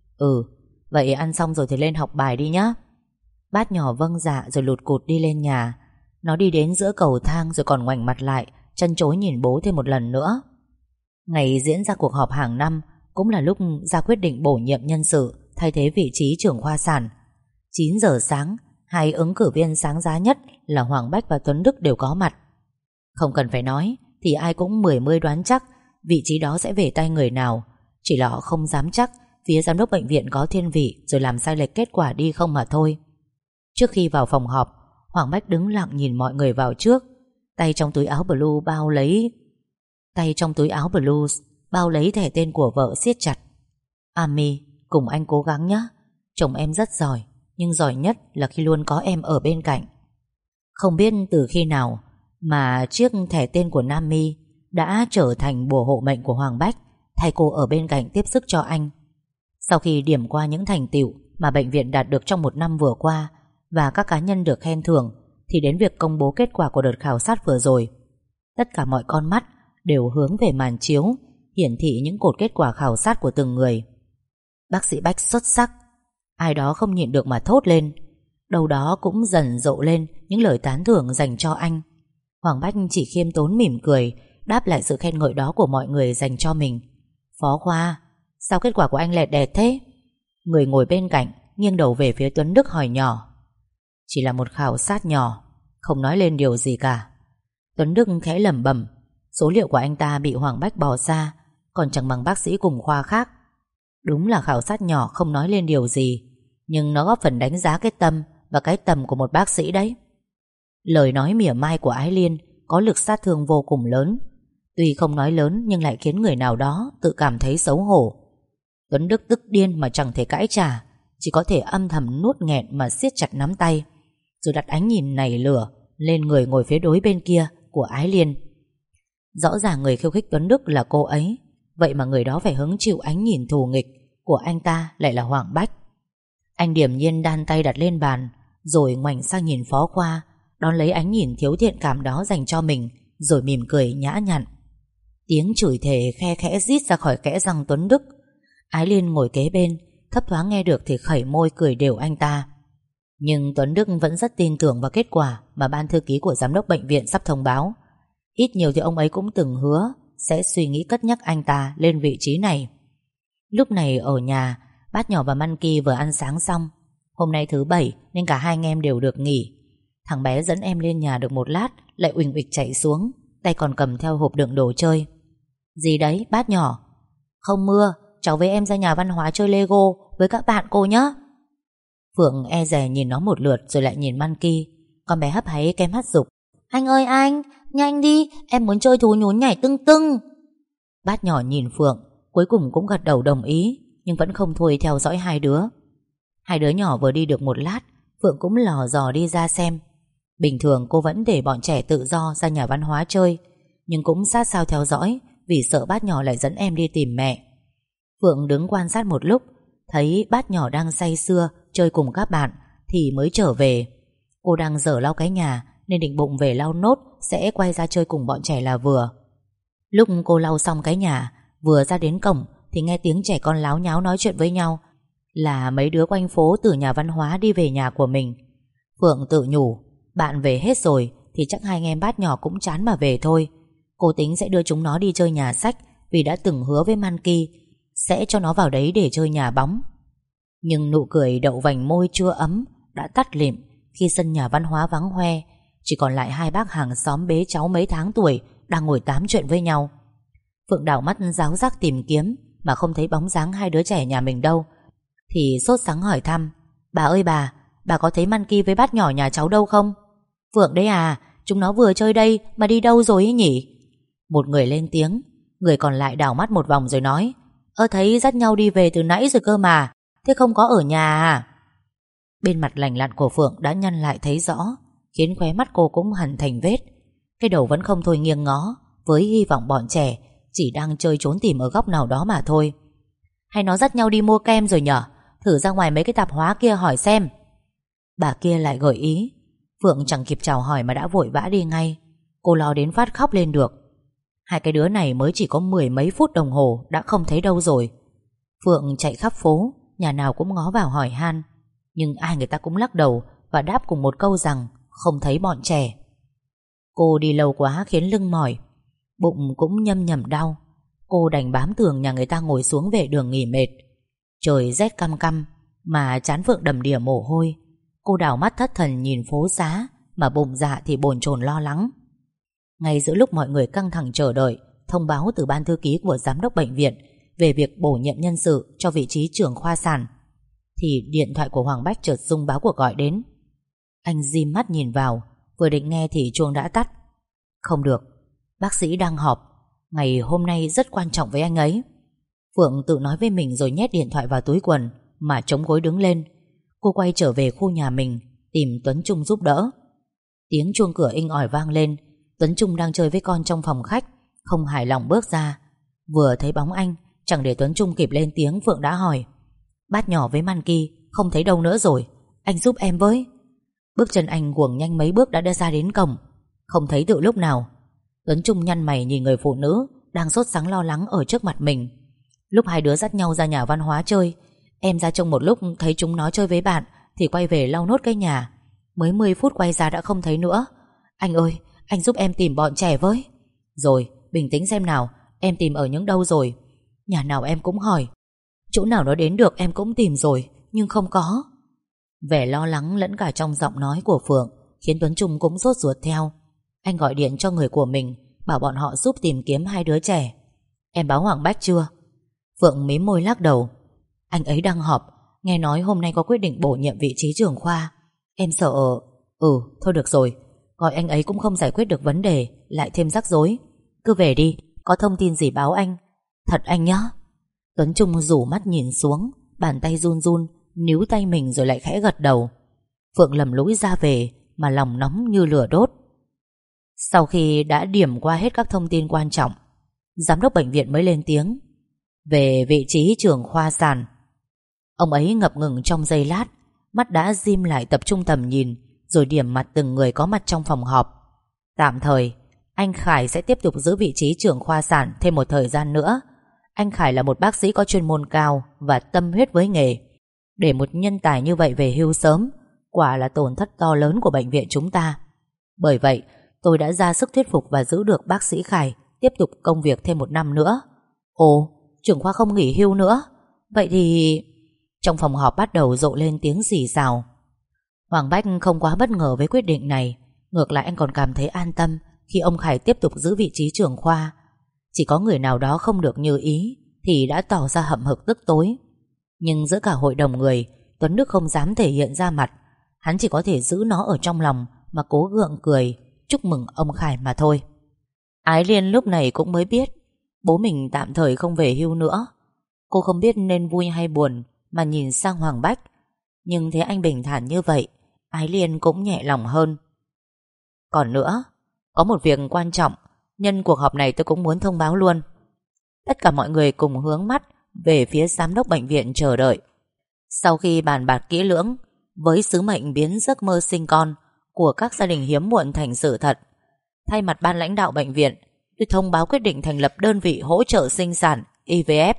S1: Vậy ăn xong rồi thì lên học bài đi nhá. Bát nhỏ vâng dạ rồi lụt cụt đi lên nhà. Nó đi đến giữa cầu thang rồi còn ngoảnh mặt lại, chân chối nhìn bố thêm một lần nữa. Ngày diễn ra cuộc họp hàng năm cũng là lúc ra quyết định bổ nhiệm nhân sự thay thế vị trí trưởng khoa sản. 9 giờ sáng, 2 ứng cử viên sáng giá nhất là Hoàng Bách và Tuấn Đức đều có mặt. Không cần phải nói thì ai cũng mười mươi đoán chắc vị trí đó sẽ về tay người nào. Chỉ là họ không dám chắc phía giám đốc bệnh viện có thiên vị rồi làm sai lệch kết quả đi không mà thôi. Trước khi vào phòng họp, Hoàng Bách đứng lặng nhìn mọi người vào trước, tay trong túi áo blue bao lấy thẻ tên của vợ siết chặt. Ami, cùng anh cố gắng nhé. Chồng em rất giỏi, nhưng giỏi nhất là khi luôn có em ở bên cạnh. Không biết từ khi nào mà chiếc thẻ tên của Nam My đã trở thành bùa hộ mệnh của Hoàng Bách, thay cô ở bên cạnh tiếp sức cho anh. Sau khi điểm qua những thành tựu mà bệnh viện đạt được trong một năm vừa qua và các cá nhân được khen thưởng, thì đến việc công bố kết quả của đợt khảo sát vừa rồi. Tất cả mọi con mắt đều hướng về màn chiếu hiển thị những cột kết quả khảo sát của từng người. Bác sĩ Bách xuất sắc. Ai đó không nhịn được mà thốt lên. Đâu đó cũng dần rộ lên những lời tán thưởng dành cho anh. Hoàng Bách chỉ khiêm tốn mỉm cười, đáp lại sự khen ngợi đó của mọi người dành cho mình. Phó Khoa, sao kết quả của anh lẹt đẹt thế? Người ngồi bên cạnh nghiêng đầu về phía Tuấn Đức hỏi nhỏ. Chỉ là một khảo sát nhỏ, không nói lên điều gì cả. Tuấn Đức khẽ lẩm bẩm. Số liệu của anh ta bị Hoàng Bách bỏ xa, còn chẳng bằng bác sĩ cùng khoa khác. Đúng là khảo sát nhỏ không nói lên điều gì, nhưng nó góp phần đánh giá cái tâm và cái tầm của một bác sĩ đấy. Lời nói mỉa mai của Ái Liên có lực sát thương vô cùng lớn. Tuy không nói lớn nhưng lại khiến người nào đó tự cảm thấy xấu hổ. Tuấn Đức tức điên mà chẳng thể cãi trả, chỉ có thể âm thầm nuốt nghẹn mà siết chặt nắm tay, rồi đặt ánh nhìn nảy lửa lên người ngồi phía đối bên kia của Ái Liên. Rõ ràng người khiêu khích Tuấn Đức là cô ấy, vậy mà người đó phải hứng chịu ánh nhìn thù nghịch của anh ta lại là Hoàng Bách. Anh điềm nhiên đan tay đặt lên bàn, rồi ngoảnh sang nhìn Phó Khoa, đón lấy ánh nhìn thiếu thiện cảm đó dành cho mình, rồi mỉm cười nhã nhặn. Tiếng chửi thề khe khẽ rít ra khỏi kẽ răng Tuấn Đức. Ái Liên ngồi kế bên, thấp thoáng nghe được thì khẩy môi cười đều anh ta. Nhưng Tuấn Đức vẫn rất tin tưởng vào kết quả mà ban thư ký của giám đốc bệnh viện sắp thông báo. Ít nhiều thì ông ấy cũng từng hứa sẽ suy nghĩ cất nhắc anh ta lên vị trí này. Lúc này ở nhà, Bát Nhỏ và Monkey vừa ăn sáng xong. Hôm nay thứ Bảy nên cả hai anh em đều được nghỉ. Thằng bé dẫn em lên nhà được một lát lại uỳnh uịch chạy xuống, tay còn cầm theo hộp đựng đồ chơi. Gì đấy Bát Nhỏ? Không mưa, cháu với em ra nhà văn hóa chơi Lego với các bạn cô nhé. Phượng e dè nhìn nó một lượt rồi lại nhìn Monkey. Con bé hấp háy kem hắt giục. Anh ơi anh, nhanh đi, em muốn chơi thú nhún nhảy tưng tưng. Bát Nhỏ nhìn Phượng, cuối cùng cũng gật đầu đồng ý, nhưng vẫn không thôi theo dõi hai đứa. Hai đứa nhỏ vừa đi được một lát, Phượng cũng lò dò đi ra xem. Bình thường cô vẫn để bọn trẻ tự do ra nhà văn hóa chơi, nhưng cũng sát sao theo dõi vì sợ Bát Nhỏ lại dẫn em đi tìm mẹ. Phượng đứng quan sát một lúc, thấy Bát Nhỏ đang say sưa chơi cùng các bạn thì mới trở về. Cô đang dở lau cái nhà nên định bụng về lau nốt sẽ quay ra chơi cùng bọn trẻ là vừa. Lúc cô lau xong cái nhà, vừa ra đến cổng thì nghe tiếng trẻ con láo nháo nói chuyện với nhau, là mấy đứa quanh phố từ nhà văn hóa đi về nhà của mình. Phượng tự nhủ, bạn về hết rồi thì chắc hai anh em Bát Nhỏ cũng chán mà về thôi. Cô tính sẽ đưa chúng nó đi chơi nhà sách, vì đã từng hứa với Monkey sẽ cho nó vào đấy để chơi nhà bóng. Nhưng nụ cười đậu vành môi chưa ấm đã tắt lịm khi sân nhà văn hóa vắng hoe, chỉ còn lại hai bác hàng xóm bế cháu mấy tháng tuổi đang ngồi tám chuyện với nhau. Phượng đảo mắt ráo rác tìm kiếm mà không thấy bóng dáng hai đứa trẻ nhà mình đâu, thì sốt sắng hỏi thăm. Bà ơi bà có thấy Monkey với Bát Nhỏ nhà cháu đâu không? Phượng đấy à, chúng nó vừa chơi đây mà đi đâu rồi ấy nhỉ? Một người lên tiếng, người còn lại đảo mắt một vòng rồi nói, thấy dắt nhau đi về từ nãy rồi cơ mà, thế không có ở nhà à? Bên mặt lành lặn của Phượng đã nhăn lại thấy rõ, khiến khóe mắt cô cũng hằn thành vết. Cái đầu vẫn không thôi nghiêng ngó, với hy vọng bọn trẻ chỉ đang chơi trốn tìm ở góc nào đó mà thôi. Hay nó dắt nhau đi mua kem rồi nhở? Thử ra ngoài mấy cái tạp hóa kia hỏi xem. Bà kia lại gợi ý. Phượng chẳng kịp chào hỏi mà đã vội vã đi ngay. Cô lo đến phát khóc lên được. Hai cái đứa này mới chỉ có 10 mấy phút đồng hồ đã không thấy đâu rồi. Phượng chạy khắp phố, nhà nào cũng ngó vào hỏi han, nhưng ai người ta cũng lắc đầu và đáp cùng một câu rằng không thấy bọn trẻ. Cô đi lâu quá khiến lưng mỏi, bụng cũng nhâm nhẩm đau. Cô đành bám tường nhà người ta ngồi xuống vệ đường nghỉ mệt. Trời rét căm căm mà trán Phượng đầm đìa mồ hôi. Cô đảo mắt thất thần nhìn phố xá, mà bụng dạ thì bồn chồn lo lắng. Ngay giữa lúc mọi người căng thẳng chờ đợi thông báo từ ban thư ký của giám đốc bệnh viện về việc bổ nhiệm nhân sự cho vị trí trưởng khoa sản, thì điện thoại của Hoàng Bách chợt rung báo cuộc gọi đến. Anh dim mắt nhìn vào, vừa định nghe thì chuông đã tắt. Không được, bác sĩ đang họp, ngày hôm nay rất quan trọng với anh ấy. Phượng tự nói với mình rồi nhét điện thoại vào túi quần mà chống gối đứng lên. Cô quay trở về khu nhà mình tìm Tuấn Trung giúp đỡ. Tiếng chuông cửa inh ỏi vang lên. Tuấn Trung đang chơi với con trong phòng khách, không hài lòng bước ra. Vừa thấy bóng anh, chẳng để Tuấn Trung kịp lên tiếng, Phượng đã hỏi, Bát Nhỏ với Monkey không thấy đâu nữa rồi, anh giúp em với. Bước chân anh guồng nhanh mấy bước đã đưa ra đến cổng. Không thấy từ lúc nào. Tuấn Trung nhăn mày nhìn người phụ nữ đang sốt sắng lo lắng ở trước mặt mình. Lúc hai đứa dắt nhau ra nhà văn hóa chơi, Em ra trông một lúc thấy chúng nó chơi với bạn thì quay về lau nốt cái nhà. Mới 10 phút quay ra đã không thấy nữa. Anh ơi, anh giúp em tìm bọn trẻ với. Rồi, bình tĩnh xem nào, em tìm ở những đâu rồi? Nhà nào em cũng hỏi, chỗ nào nó đến được em cũng tìm rồi, nhưng không có. Vẻ lo lắng lẫn cả trong giọng nói của Phượng khiến Tuấn Trung cũng sốt ruột theo. Anh gọi điện cho người của mình, bảo bọn họ giúp tìm kiếm hai đứa trẻ. Em báo Hoàng Bách chưa? Phượng mím môi lắc đầu. Anh ấy đang họp, nghe nói hôm nay có quyết định bổ nhiệm vị trí trưởng khoa. Em sợ... Thôi được rồi, gọi anh ấy cũng không giải quyết được vấn đề, lại thêm rắc rối. Cứ về đi, có thông tin gì báo anh. Thật anh nhá. Tuấn Trung rủ mắt nhìn xuống, bàn tay run run, níu tay mình rồi lại khẽ gật đầu. Phượng lầm lũi ra về mà lòng nóng như lửa đốt. Sau khi đã điểm qua hết các thông tin quan trọng, giám đốc bệnh viện mới lên tiếng về vị trí trưởng khoa sản. Ông ấy ngập ngừng trong giây lát, mắt đã dim lại tập trung tầm nhìn, rồi điểm mặt từng người có mặt trong phòng họp. Tạm thời, anh Khải sẽ tiếp tục giữ vị trí trưởng khoa sản thêm một thời gian nữa. Anh Khải là một bác sĩ có chuyên môn cao và tâm huyết với nghề. Để một nhân tài như vậy về hưu sớm, quả là tổn thất to lớn của bệnh viện chúng ta. Bởi vậy, tôi đã ra sức thuyết phục và giữ được bác sĩ Khải tiếp tục công việc thêm 1 năm nữa. Ồ, trưởng khoa không nghỉ hưu nữa. Vậy thì... Trong phòng họp bắt đầu rộ lên tiếng xì xào. Hoàng Bách không quá bất ngờ với quyết định này. Ngược lại anh còn cảm thấy an tâm khi ông Khải tiếp tục giữ vị trí trưởng khoa. Chỉ có người nào đó không được như ý thì đã tỏ ra hậm hực tức tối. Nhưng giữa cả hội đồng người, Tuấn Đức không dám thể hiện ra mặt. Hắn chỉ có thể giữ nó ở trong lòng mà cố gượng cười chúc mừng ông Khải mà thôi. Ái Liên lúc này cũng mới biết bố mình tạm thời không về hưu nữa. Cô không biết nên vui hay buồn mà nhìn sang Hoàng Bách. Nhưng thấy anh bình thản như vậy, Ái Liên cũng nhẹ lòng hơn. Còn nữa, có một việc quan trọng, nhân cuộc họp này tôi cũng muốn thông báo luôn. Tất cả mọi người cùng hướng mắt về phía giám đốc bệnh viện chờ đợi. Sau khi bàn bạc kỹ lưỡng với sứ mệnh biến giấc mơ sinh con của các gia đình hiếm muộn thành sự thật, thay mặt ban lãnh đạo bệnh viện, tôi thông báo quyết định thành lập đơn vị hỗ trợ sinh sản IVF.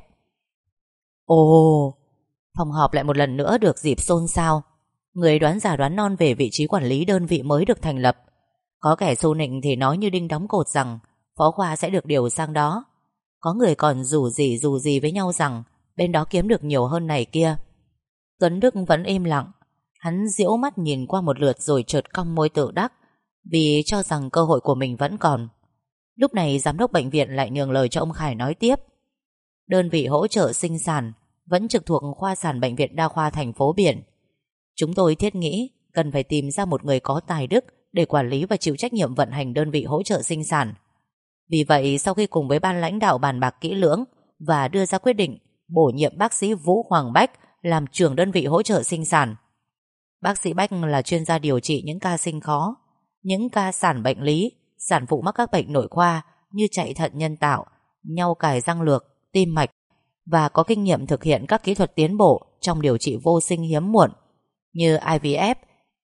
S1: Ồ, phòng họp lại một lần nữa được dịp xôn xao. Người đoán già đoán non về vị trí quản lý đơn vị mới được thành lập. Có kẻ xô nịnh thì nói như đinh đóng cột rằng phó khoa sẽ được điều sang đó. Có người còn rủ gì với nhau rằng bên đó kiếm được nhiều hơn này kia. Tuấn Đức vẫn im lặng. Hắn giễu mắt nhìn qua một lượt rồi chợt cong môi tự đắc vì cho rằng cơ hội của mình vẫn còn. Lúc này giám đốc bệnh viện lại nhường lời cho ông Khải nói tiếp. Đơn vị hỗ trợ sinh sản vẫn trực thuộc khoa sản bệnh viện đa khoa thành phố Biển. Chúng tôi thiết nghĩ cần phải tìm ra một người có tài đức để quản lý và chịu trách nhiệm vận hành đơn vị hỗ trợ sinh sản. Vì vậy, sau khi cùng với ban lãnh đạo bàn bạc kỹ lưỡng và đưa ra quyết định bổ nhiệm bác sĩ Vũ Hoàng Bách làm trưởng đơn vị hỗ trợ sinh sản. Bác sĩ Bách là chuyên gia điều trị những ca sinh khó, những ca sản bệnh lý, sản phụ mắc các bệnh nội khoa như chạy thận nhân tạo, nhau cài răng lược, tim mạch, và có kinh nghiệm thực hiện các kỹ thuật tiến bộ trong điều trị vô sinh hiếm muộn như IVF,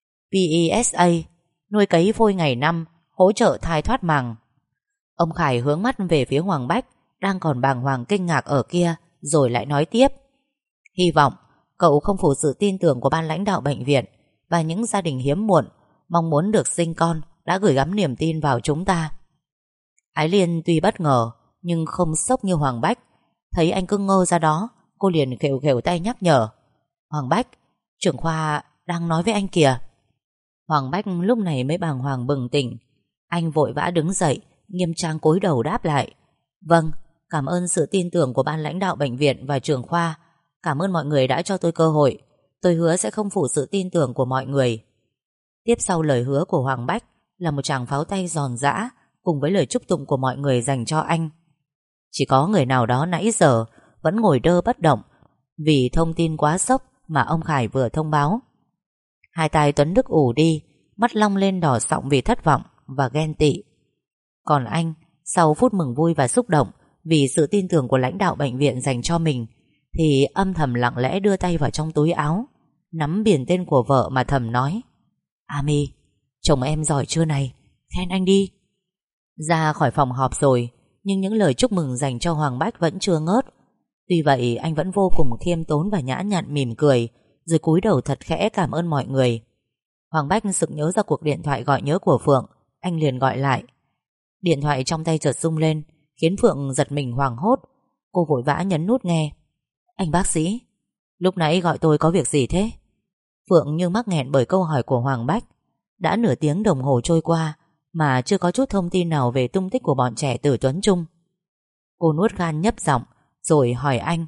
S1: PESA, nuôi cấy phôi ngày năm, hỗ trợ thai thoát màng. Ông Khải hướng mắt về phía Hoàng Bách đang còn bàng hoàng kinh ngạc ở kia, rồi lại nói tiếp. Hy vọng cậu không phụ sự tin tưởng của ban lãnh đạo bệnh viện và những gia đình hiếm muộn mong muốn được sinh con đã gửi gắm niềm tin vào chúng ta. Ái Liên tuy bất ngờ nhưng không sốc như Hoàng Bách. Thấy anh cứ ngơ ra đó, cô liền khều khều tay nhắc nhở. Hoàng Bách, trưởng khoa đang nói với anh kìa. Hoàng Bách lúc này mới bàng hoàng bừng tỉnh. Anh vội vã đứng dậy, nghiêm trang cúi đầu đáp lại. Vâng, cảm ơn sự tin tưởng của ban lãnh đạo bệnh viện và trưởng khoa. Cảm ơn mọi người đã cho tôi cơ hội. Tôi hứa sẽ không phụ sự tin tưởng của mọi người. Tiếp sau lời hứa của Hoàng Bách là một tràng pháo tay giòn giã cùng với lời chúc tụng của mọi người dành cho anh. Chỉ có người nào đó nãy giờ vẫn ngồi đơ bất động vì thông tin quá sốc mà ông Khải vừa thông báo. Hai tay Tuấn Đức ù đi, mắt long lên đỏ sọng vì thất vọng và ghen tị. Còn anh, sau phút mừng vui và xúc động vì sự tin tưởng của lãnh đạo bệnh viện dành cho mình, thì âm thầm lặng lẽ đưa tay vào trong túi áo, nắm biển tên của vợ mà thầm nói. Ami, chồng em giỏi chưa này, khen anh đi. Ra khỏi phòng họp rồi, nhưng những lời chúc mừng dành cho Hoàng Bách vẫn chưa ngớt. Tuy vậy anh vẫn vô cùng khiêm tốn và nhã nhặn mỉm cười, rồi cúi đầu thật khẽ cảm ơn mọi người. Hoàng Bách sực nhớ ra cuộc điện thoại gọi nhớ của Phượng. Anh liền gọi lại. Điện thoại trong tay chợt rung lên, khiến Phượng giật mình hoảng hốt. Cô vội vã nhấn nút nghe. Anh bác sĩ, lúc nãy gọi tôi có việc gì thế? Phượng như mắc nghẹn bởi câu hỏi của Hoàng Bách. Đã nửa tiếng đồng hồ trôi qua mà chưa có chút thông tin nào về tung tích của bọn trẻ Tử Tuấn Trung. Cô nuốt gan nhấp giọng rồi hỏi anh.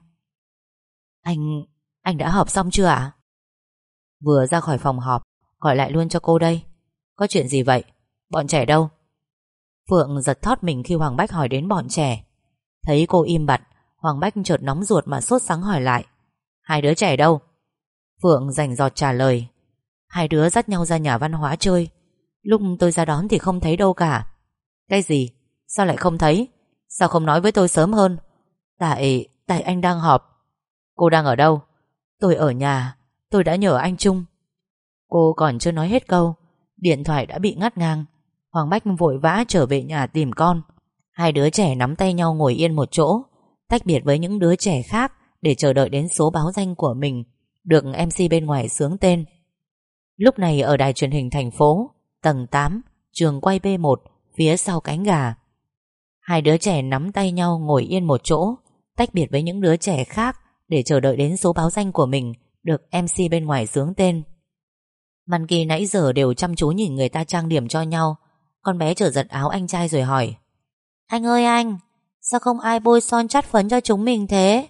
S1: Anh đã họp xong chưa ạ? Vừa ra khỏi phòng họp. Gọi lại luôn cho cô đây. Có chuyện gì vậy? Bọn trẻ đâu? Phượng giật thót mình khi Hoàng Bách hỏi đến bọn trẻ. Thấy cô im bặt, Hoàng Bách chợt nóng ruột mà sốt sắng hỏi lại. Hai đứa trẻ đâu? Phượng rành rọt trả lời. Hai đứa dắt nhau ra nhà văn hóa chơi. Lúc tôi ra đón thì không thấy đâu cả. Cái gì? Sao lại không thấy? Sao không nói với tôi sớm hơn? Tại anh đang họp. Cô đang ở đâu? Tôi ở nhà. Tôi đã nhờ anh Trung. Cô còn chưa nói hết câu, điện thoại đã bị ngắt ngang. Hoàng Bách vội vã trở về nhà tìm con. Hai đứa trẻ nắm tay nhau ngồi yên một chỗ, tách biệt với những đứa trẻ khác để chờ đợi đến số báo danh của mình được MC bên ngoài xướng tên. Lúc này ở đài truyền hình thành phố, tầng 8, trường quay B1, phía sau cánh gà. Hai đứa trẻ nắm tay nhau ngồi yên một chỗ, tách biệt với những đứa trẻ khác để chờ đợi đến số báo danh của mình được MC bên ngoài xướng tên. Măn Kỳ nãy giờ đều chăm chú nhìn người ta trang điểm cho nhau. Con bé chợt giật áo anh trai rồi hỏi. Anh ơi anh, sao không ai bôi son chát phấn cho chúng mình thế?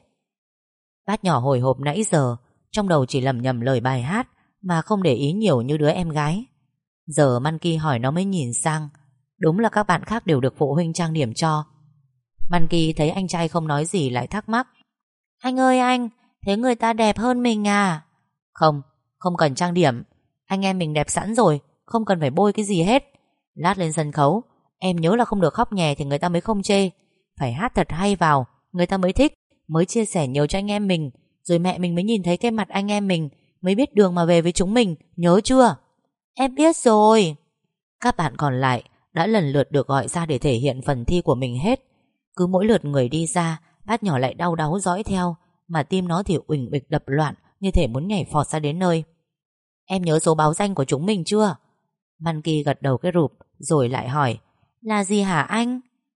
S1: Bát nhỏ hồi hộp nãy giờ, trong đầu chỉ lẩm nhẩm lời bài hát mà không để ý nhiều như đứa em gái. Giờ Măn Kỳ hỏi nó mới nhìn sang. Đúng là các bạn khác đều được phụ huynh trang điểm cho. Măn Kỳ thấy anh trai không nói gì lại thắc mắc. Anh ơi anh, thế người ta đẹp hơn mình à? Không cần trang điểm. Anh em mình đẹp sẵn rồi, không cần phải bôi cái gì hết. Lát lên sân khấu, em nhớ là không được khóc nhè thì người ta mới không chê. Phải hát thật hay vào, người ta mới thích, mới chia sẻ nhiều cho anh em mình. Rồi mẹ mình mới nhìn thấy cái mặt anh em mình, mới biết đường mà về với chúng mình, nhớ chưa? Em biết rồi. Các bạn còn lại đã lần lượt được gọi ra để thể hiện phần thi của mình hết. Cứ mỗi lượt người đi ra, Bát nhỏ lại đau đáu dõi theo, mà tim nó thì uỳnh uịch đập loạn, như thể muốn nhảy phọt ra đến nơi. Em nhớ số báo danh của chúng mình chưa? Măn Kỳ gật đầu cái rụp, rồi lại hỏi. Là gì hả anh?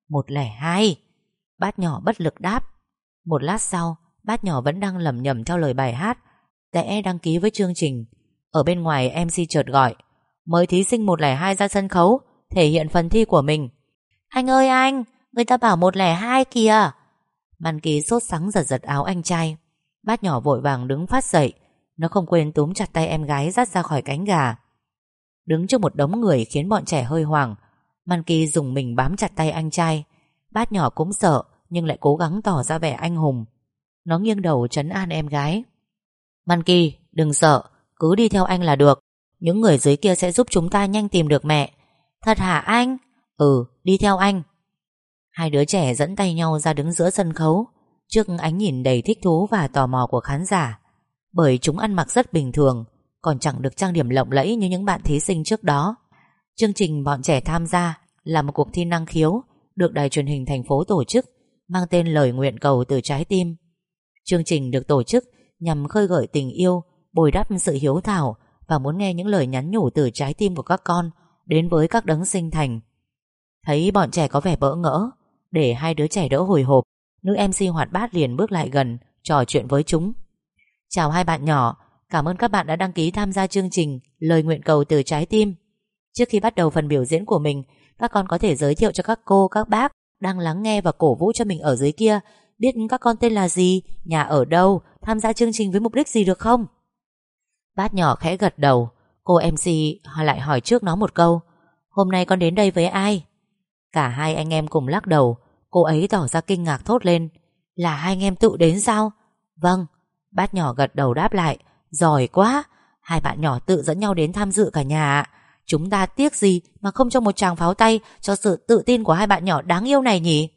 S1: 102. Bát nhỏ bất lực đáp. Một lát sau, Bát nhỏ vẫn đang lẩm nhẩm theo lời bài hát, tẽ đăng ký với chương trình. Ở bên ngoài MC chợt gọi. Mời thí sinh 102 ra sân khấu, thể hiện phần thi của mình. Anh ơi anh, người ta bảo 102 kìa. Măn Kỳ sốt sắng giật giật áo anh trai. Bát nhỏ vội vàng đứng phát dậy. Nó không quên túm chặt tay em gái dắt ra khỏi cánh gà. Đứng trước một đống người khiến bọn trẻ hơi hoảng. Măn Kỳ dùng mình bám chặt tay anh trai. Bát nhỏ cũng sợ, nhưng lại cố gắng tỏ ra vẻ anh hùng. Nó nghiêng đầu trấn an em gái. Măn Kỳ, đừng sợ, cứ đi theo anh là được. Những người dưới kia sẽ giúp chúng ta nhanh tìm được mẹ. Thật hả anh? Ừ, đi theo anh. Hai đứa trẻ dẫn tay nhau ra đứng giữa sân khấu, trước ánh nhìn đầy thích thú và tò mò của khán giả. Bởi chúng ăn mặc rất bình thường, còn chẳng được trang điểm lộng lẫy như những bạn thí sinh trước đó. Chương trình bọn trẻ tham gia là một cuộc thi năng khiếu được đài truyền hình thành phố tổ chức, mang tên Lời Nguyện Cầu Từ Trái Tim. Chương trình được tổ chức nhằm khơi gợi tình yêu, bồi đắp sự hiếu thảo và muốn nghe những lời nhắn nhủ từ trái tim của các con đến với các đấng sinh thành. Thấy bọn trẻ có vẻ bỡ ngỡ, để hai đứa trẻ đỡ hồi hộp, nữ MC hoạt bát liền bước lại gần, trò chuyện với chúng. Chào hai bạn nhỏ, cảm ơn các bạn đã đăng ký tham gia chương trình Lời Nguyện Cầu Từ Trái Tim. Trước khi bắt đầu phần biểu diễn của mình, các con có thể giới thiệu cho các cô, các bác đang lắng nghe và cổ vũ cho mình ở dưới kia biết các con tên là gì, nhà ở đâu, tham gia chương trình với mục đích gì được không? Bát nhỏ khẽ gật đầu. Cô MC lại hỏi trước nó một câu. Hôm nay con đến đây với ai? Cả hai anh em cùng lắc đầu. Cô ấy tỏ ra kinh ngạc thốt lên. Là hai anh em tự đến sao? Vâng. Bát nhỏ gật đầu đáp lại. Giỏi quá, hai bạn nhỏ tự dẫn nhau đến tham dự cả nhà ạ. Chúng ta tiếc gì mà không cho một tràng pháo tay cho sự tự tin của hai bạn nhỏ đáng yêu này nhỉ?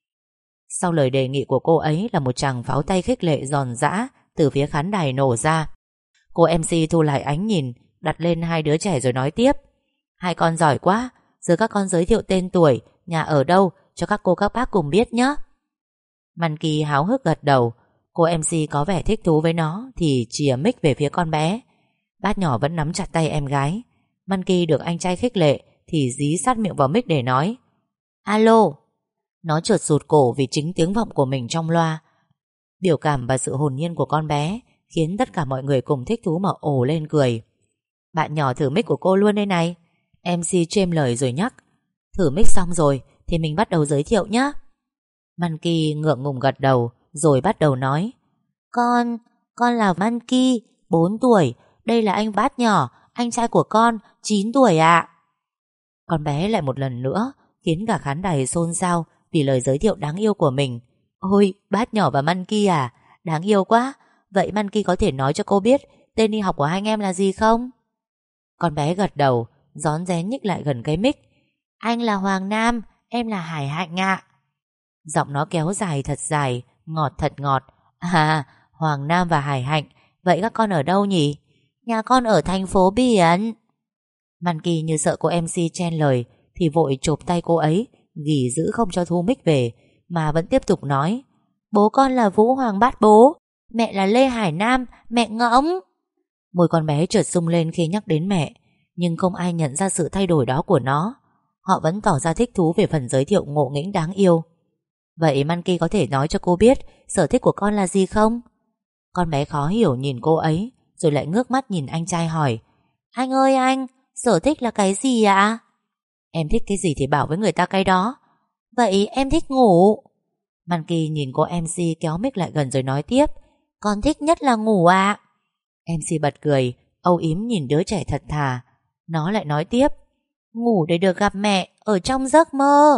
S1: Sau lời đề nghị của cô ấy là một tràng pháo tay khích lệ giòn giã từ phía khán đài nổ ra. Cô MC thu lại ánh nhìn, đặt lên hai đứa trẻ rồi nói tiếp. Hai con giỏi quá, giờ các con giới thiệu tên tuổi, nhà ở đâu cho các cô các bác cùng biết nhé. Măn Kỳ háo hức gật đầu. Cô MC có vẻ thích thú với nó thì chìa mic về phía con bé. Bát nhỏ vẫn nắm chặt tay em gái. Monkey được anh trai khích lệ thì dí sát miệng vào mic để nói: Alo. Nó chợt rụt cổ vì chính tiếng vọng của mình trong loa. Biểu cảm và sự hồn nhiên của con bé khiến tất cả mọi người cùng thích thú mà ồ lên cười. Bạn nhỏ thử mic của cô luôn đây này. MC chêm lời rồi nhắc: Thử mic xong rồi thì mình bắt đầu giới thiệu nhé. Monkey ngượng ngùng gật đầu rồi bắt đầu nói: Con là Monkey, 4 tuổi. Đây là anh Bát nhỏ, anh trai của con, 9 tuổi ạ. Con bé lại một lần nữa khiến cả khán đài xôn xao vì lời giới thiệu đáng yêu của mình. Ôi, Bát nhỏ và Monkey à, đáng yêu quá. Vậy Monkey có thể nói cho cô biết tên đi học của hai anh em là gì không? Con bé gật đầu, rón rén nhích lại gần cái mic. Anh là Hoàng Nam, em là Hải Hạnh ạ. Giọng nó kéo dài thật dài, ngọt thật ngọt. À, Hoàng Nam và Hải Hạnh, vậy các con ở đâu nhỉ? Nhà con ở thành phố Biển. Monkey như sợ cô MC chen lời thì vội chộp tay cô ấy, gỉ giữ không cho thu mic về, mà vẫn tiếp tục nói: Bố con là Vũ Hoàng Bát bố, mẹ là Lê Hải Nam, mẹ ngỗng. Môi con bé chợt sung lên khi nhắc đến mẹ, nhưng không ai nhận ra sự thay đổi đó của nó. Họ vẫn tỏ ra thích thú về phần giới thiệu ngộ nghĩnh đáng yêu. Vậy Monkey có thể nói cho cô biết sở thích của con là gì không? Con bé khó hiểu nhìn cô ấy, rồi lại ngước mắt nhìn anh trai hỏi: Anh ơi anh, sở thích là cái gì ạ? Em thích cái gì thì bảo với người ta cái đó. Vậy em thích ngủ. Monkey nhìn cô MC kéo mic lại gần rồi nói tiếp: Con thích nhất là ngủ ạ. MC bật cười, âu yếm nhìn đứa trẻ thật thà. Nó lại nói tiếp: Ngủ để được gặp mẹ ở trong giấc mơ.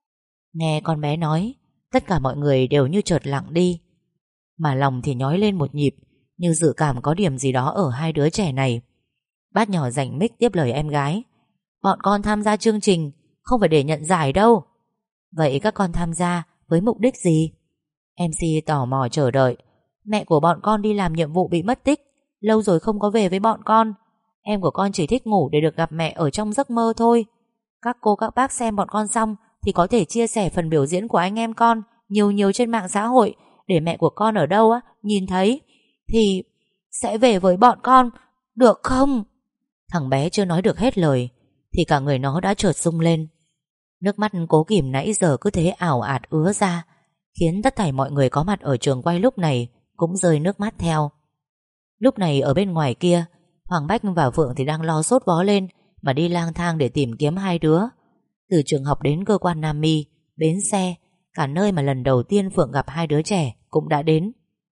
S1: Nghe con bé nói, tất cả mọi người đều như chợt lặng đi, mà lòng thì nhói lên một nhịp, như dự cảm có điểm gì đó ở hai đứa trẻ này. Bát nhỏ rảnh mic tiếp lời em gái: Bọn con tham gia chương trình không phải để nhận giải đâu. Vậy các con tham gia với mục đích gì? MC tò mò chờ đợi. Mẹ của bọn con đi làm nhiệm vụ bị mất tích, lâu rồi không có về với bọn con. Em của con chỉ thích ngủ để được gặp mẹ ở trong giấc mơ thôi. Các cô các bác xem bọn con xong thì có thể chia sẻ phần biểu diễn của anh em con nhiều nhiều trên mạng xã hội, để mẹ của con ở đâu á nhìn thấy thì sẽ về với bọn con, được không? Thằng bé chưa nói được hết lời thì cả người nó đã chợt sung lên. Nước mắt cố kìm nãy giờ cứ thế ảo ạt ứa ra, khiến tất thảy mọi người có mặt ở trường quay lúc này cũng rơi nước mắt theo. Lúc này ở bên ngoài kia, Hoàng Bách và Phượng thì đang lo sốt vó lên mà đi lang thang để tìm kiếm hai đứa. Từ trường học đến cơ quan Nam My, bến xe, cả nơi mà lần đầu tiên Phượng gặp hai đứa trẻ cũng đã đến.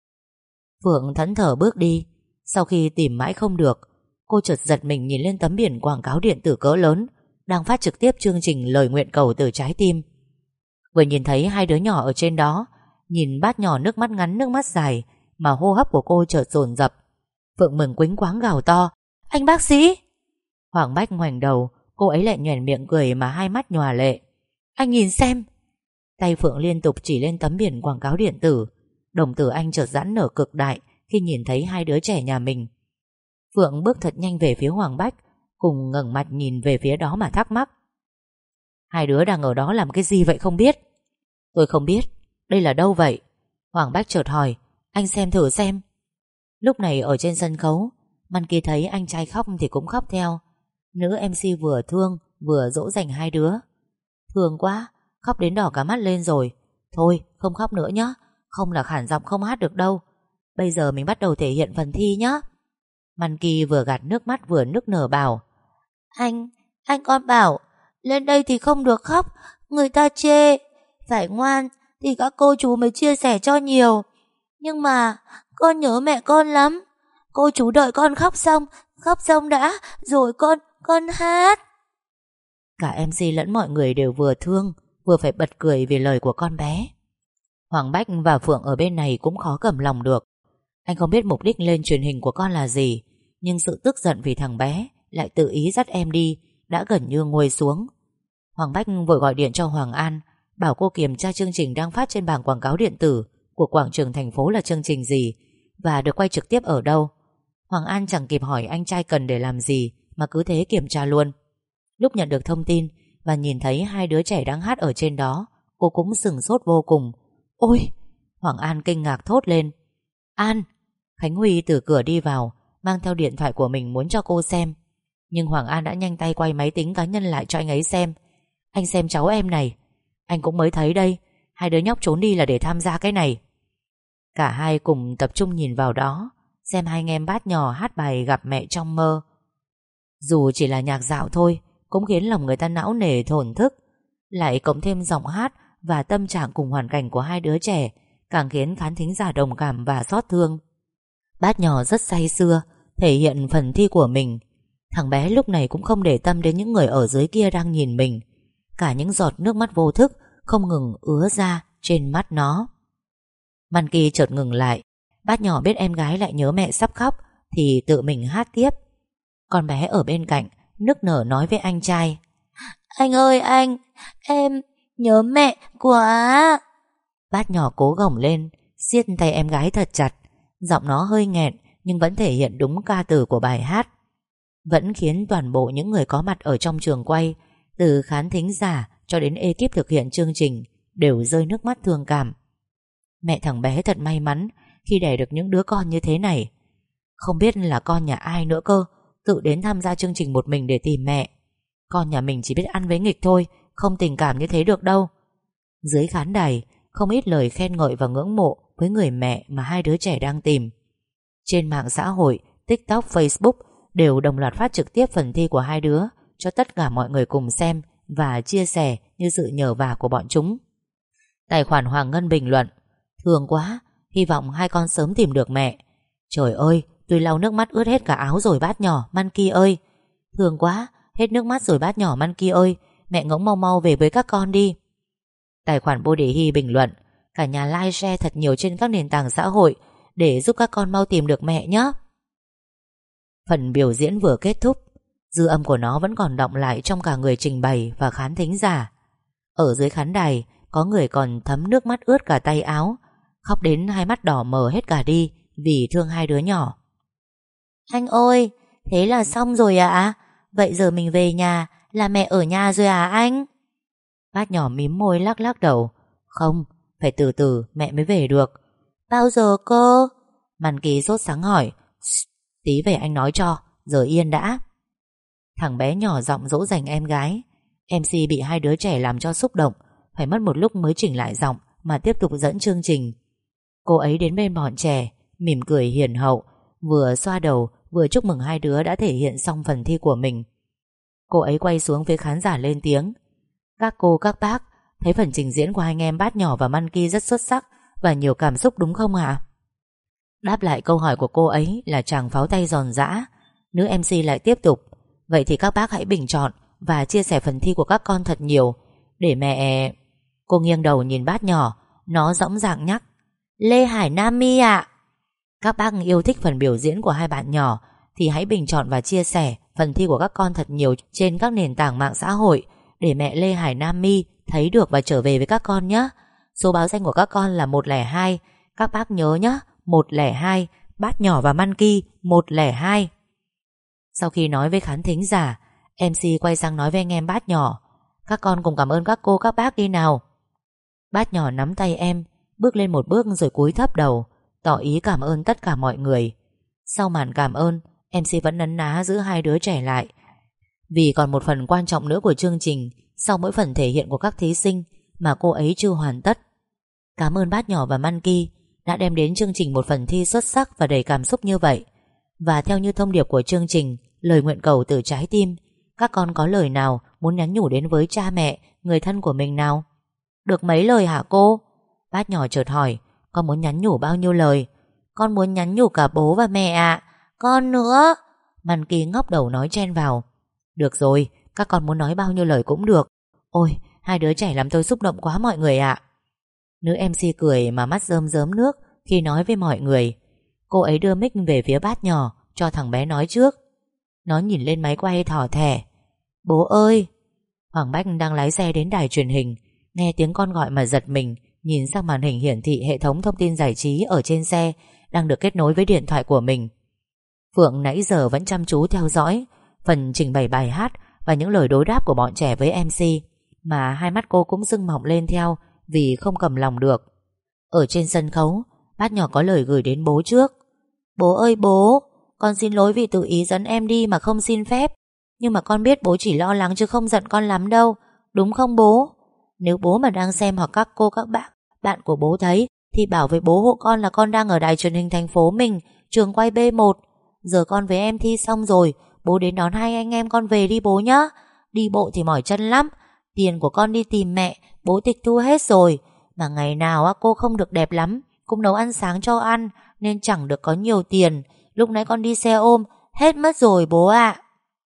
S1: Phượng thẫn thờ bước đi. Sau khi tìm mãi không được, cô chợt giật mình nhìn lên tấm biển quảng cáo điện tử cỡ lớn đang phát trực tiếp chương trình Lời Nguyện Cầu Từ Trái Tim. Vừa nhìn thấy hai đứa nhỏ ở trên đó, nhìn Bát nhỏ nước mắt ngắn nước mắt dài, mà hô hấp của cô chợt dồn dập. Phượng mừng quýnh quáng gào to: Anh bác sĩ! Hoàng Bách ngoảnh đầu, cô ấy lại nhoẻn miệng cười mà hai mắt nhòa lệ. Anh nhìn xem! Tay Phượng liên tục chỉ lên tấm biển quảng cáo điện tử. Đồng tử anh chợt giãn nở cực đại khi nhìn thấy hai đứa trẻ nhà mình. Phượng bước thật nhanh về phía Hoàng Bách, cùng ngẩng mặt nhìn về phía đó mà thắc mắc: Hai đứa đang ở đó làm cái gì vậy không biết? Tôi không biết, đây là đâu vậy? Hoàng Bách chợt hỏi. Anh xem thử xem. Lúc này ở trên sân khấu, Monkey thấy anh trai khóc thì cũng khóc theo. Nữ MC vừa thương vừa dỗ dành hai đứa. Thương quá, khóc đến đỏ cả mắt lên rồi. Thôi không khóc nữa nhé, không là khản giọng không hát được đâu. Bây giờ mình bắt đầu thể hiện phần thi nhé. Monkey vừa gạt nước mắt vừa nức nở bảo: Anh con bảo lên đây thì không được khóc, người ta chê. Phải ngoan thì các cô chú mới chia sẻ cho nhiều. Nhưng mà con nhớ mẹ con lắm. Cô chú đợi con khóc xong đã rồi con hát. Cả MC lẫn mọi người đều vừa thương vừa phải bật cười vì lời của con bé. Hoàng Bách và Phượng ở bên này cũng khó cầm lòng được. Anh không biết mục đích lên truyền hình của con là gì, nhưng sự tức giận vì thằng bé lại tự ý dắt em đi đã gần như nguôi xuống. Hoàng Bách vội gọi điện cho Hoàng An, bảo cô kiểm tra chương trình đang phát trên bảng quảng cáo điện tử của quảng trường thành phố là chương trình gì và được quay trực tiếp ở đâu. Hoàng An chẳng kịp hỏi anh trai cần để làm gì mà cứ thế kiểm tra luôn. Lúc nhận được thông tin và nhìn thấy hai đứa trẻ đang hát ở trên đó, cô cũng sửng sốt vô cùng. Ôi! Hoàng An kinh ngạc thốt lên. An. Khánh Huy từ cửa đi vào, mang theo điện thoại của mình muốn cho cô xem. Nhưng Hoàng An đã nhanh tay quay máy tính cá nhân lại cho anh ấy xem. Anh xem cháu em này. Anh cũng mới thấy đây, hai đứa nhóc trốn đi là để tham gia cái này. Cả hai cùng tập trung nhìn vào đó, xem hai anh em Bát nhỏ hát bài Gặp Mẹ Trong Mơ. Dù chỉ là nhạc dạo thôi, cũng khiến lòng người ta não nề thổn thức. Lại cộng thêm giọng hát và tâm trạng cùng hoàn cảnh của hai đứa trẻ, càng khiến khán thính giả đồng cảm và xót thương. Bát nhỏ rất say sưa thể hiện phần thi của mình. Thằng bé lúc này cũng không để tâm đến những người ở dưới kia đang nhìn mình. Cả những giọt nước mắt vô thức không ngừng ứa ra trên mắt nó. Monkey chợt ngừng lại. Bát nhỏ biết em gái lại nhớ mẹ sắp khóc thì tự mình hát tiếp. Con bé ở bên cạnh nức nở nói với anh trai: Anh ơi anh, em nhớ mẹ quá. Bát nhỏ cố gồng lên, siết tay em gái thật chặt. Giọng nó hơi nghẹn nhưng vẫn thể hiện đúng ca từ của bài hát, vẫn khiến toàn bộ những người có mặt ở trong trường quay, từ khán thính giả cho đến ekip thực hiện chương trình, đều rơi nước mắt thương cảm. Mẹ thằng bé thật may mắn khi đẻ được những đứa con như thế này. Không biết là con nhà ai nữa cơ, tự đến tham gia chương trình một mình để tìm mẹ. Con nhà mình chỉ biết ăn với nghịch thôi, không tình cảm như thế được đâu. Dưới khán đài không ít lời khen ngợi và ngưỡng mộ với người mẹ mà hai đứa trẻ đang tìm. Trên mạng xã hội, TikTok, Facebook đều đồng loạt phát trực tiếp phần thi của hai đứa cho tất cả mọi người cùng xem và chia sẻ như sự nhờ vả của bọn chúng. Tài khoản Hoàng Ngân bình luận: Thương quá, hy vọng hai con sớm tìm được mẹ. Trời ơi, tôi lau nước mắt ướt hết cả áo rồi Bát nhỏ, Monkey ơi. Thương quá, hết nước mắt rồi Bát nhỏ, Monkey ơi. Mẹ ngỗng mau mau về với các con đi. Tài khoản Bồ Đề Hy bình luận: Cả nhà like share thật nhiều trên các nền tảng xã hội để giúp các con mau tìm được mẹ nhé. Phần biểu diễn vừa kết thúc, dư âm của nó vẫn còn đọng lại trong cả người trình bày và khán thính giả. Ở dưới khán đài, có người còn thấm nước mắt ướt cả tay áo, khóc đến hai mắt đỏ mờ hết cả đi vì thương hai đứa nhỏ. Anh ơi, thế là xong rồi ạ? Vậy giờ mình về nhà, là mẹ ở nhà rồi à anh? Bát nhỏ mím môi lắc lắc đầu: Không, phải từ từ mẹ mới về được. Bao giờ cơ? Monkey sốt sắng hỏi. Tí về anh nói cho, giờ yên đã. Thằng bé nhỏ giọng dỗ dành em gái. MC bị hai đứa trẻ làm cho xúc động, phải mất một lúc mới chỉnh lại giọng mà tiếp tục dẫn chương trình. Cô ấy đến bên bọn trẻ, mỉm cười hiền hậu, vừa xoa đầu vừa chúc mừng hai đứa đã thể hiện xong phần thi của mình. Cô ấy quay xuống phía khán giả lên tiếng: Các cô các bác, thấy phần trình diễn của hai anh em Bát nhỏ và Monkey rất xuất sắc và nhiều cảm xúc đúng không ạ? Đáp lại câu hỏi của cô ấy là tràng pháo tay giòn giã. Nữ MC lại tiếp tục: Vậy thì các bác hãy bình chọn và chia sẻ phần thi của các con thật nhiều để mẹ... Cô nghiêng đầu nhìn Bát nhỏ, nó dõng dạc nhắc: Lê Hải Nam My ạ. Các bác yêu thích phần biểu diễn của hai bạn nhỏ thì hãy bình chọn và chia sẻ phần thi của các con thật nhiều trên các nền tảng mạng xã hội để mẹ Lê Hải Nam My thấy được và trở về với các con nhé. Số báo danh của các con là 102. Các bác nhớ nhé, 102. Bát nhỏ và Monkey 102. Sau khi nói với khán thính giả, MC quay sang nói với anh em Bát nhỏ: Các con cùng cảm ơn các cô các bác đi nào. Bát nhỏ nắm tay em, bước lên một bước rồi cúi thấp đầu, tỏ ý cảm ơn tất cả mọi người. Sau màn cảm ơn, MC vẫn nấn ná giữ hai đứa trẻ lại, vì còn một phần quan trọng nữa của chương trình sau mỗi phần thể hiện của các thí sinh mà cô ấy chưa hoàn tất. Cảm ơn Bát nhỏ và Monkey đã đem đến chương trình một phần thi xuất sắc và đầy cảm xúc như vậy. Và theo như thông điệp của chương trình, lời nguyện cầu từ trái tim, các con có lời nào muốn nhắn nhủ đến với cha mẹ, người thân của mình nào? Được mấy lời hả cô? Bát nhỏ chợt hỏi: Con muốn nhắn nhủ bao nhiêu lời? Con muốn nhắn nhủ cả bố và mẹ ạ. Con nữa. Monkey ngóc đầu nói chen vào: Được rồi, các con muốn nói bao nhiêu lời cũng được. Ôi, hai đứa trẻ làm tôi xúc động quá mọi người ạ. Nữ MC cười mà mắt rơm rớm nước khi nói với mọi người. Cô ấy đưa mic về phía Bát nhỏ, cho thằng bé nói trước. Nó nhìn lên máy quay thỏ thẻ: Bố ơi. Hoàng Bách đang lái xe đến đài truyền hình, nghe tiếng con gọi mà giật mình, nhìn sang màn hình hiển thị hệ thống thông tin giải trí ở trên xe đang được kết nối với điện thoại của mình. Phượng nãy giờ vẫn chăm chú theo dõi phần trình bày bài hát và những lời đối đáp của bọn trẻ với MC, mà hai mắt cô cũng sưng mọng lên theo vì không cầm lòng được. Ở trên sân khấu, Bác nhỏ có lời gửi đến bố trước. Bố ơi bố, con xin lỗi vì tự ý dẫn em đi mà không xin phép. Nhưng mà con biết bố chỉ lo lắng chứ không giận con lắm đâu. Đúng không bố? Nếu bố mà đang xem hoặc các cô các bạn của bố thấy thì bảo với bố hộ con là con đang ở đài truyền hình thành phố mình, trường quay B1. Giờ con với em thi xong rồi, bố đến đón hai anh em con về đi bố nhá. Đi bộ thì mỏi chân lắm. Tiền của con đi tìm mẹ bố tịch thu hết rồi. Mà ngày nào cô không được đẹp lắm, cũng nấu ăn sáng cho ăn, nên chẳng được có nhiều tiền. Lúc nãy con đi xe ôm hết mất rồi bố ạ.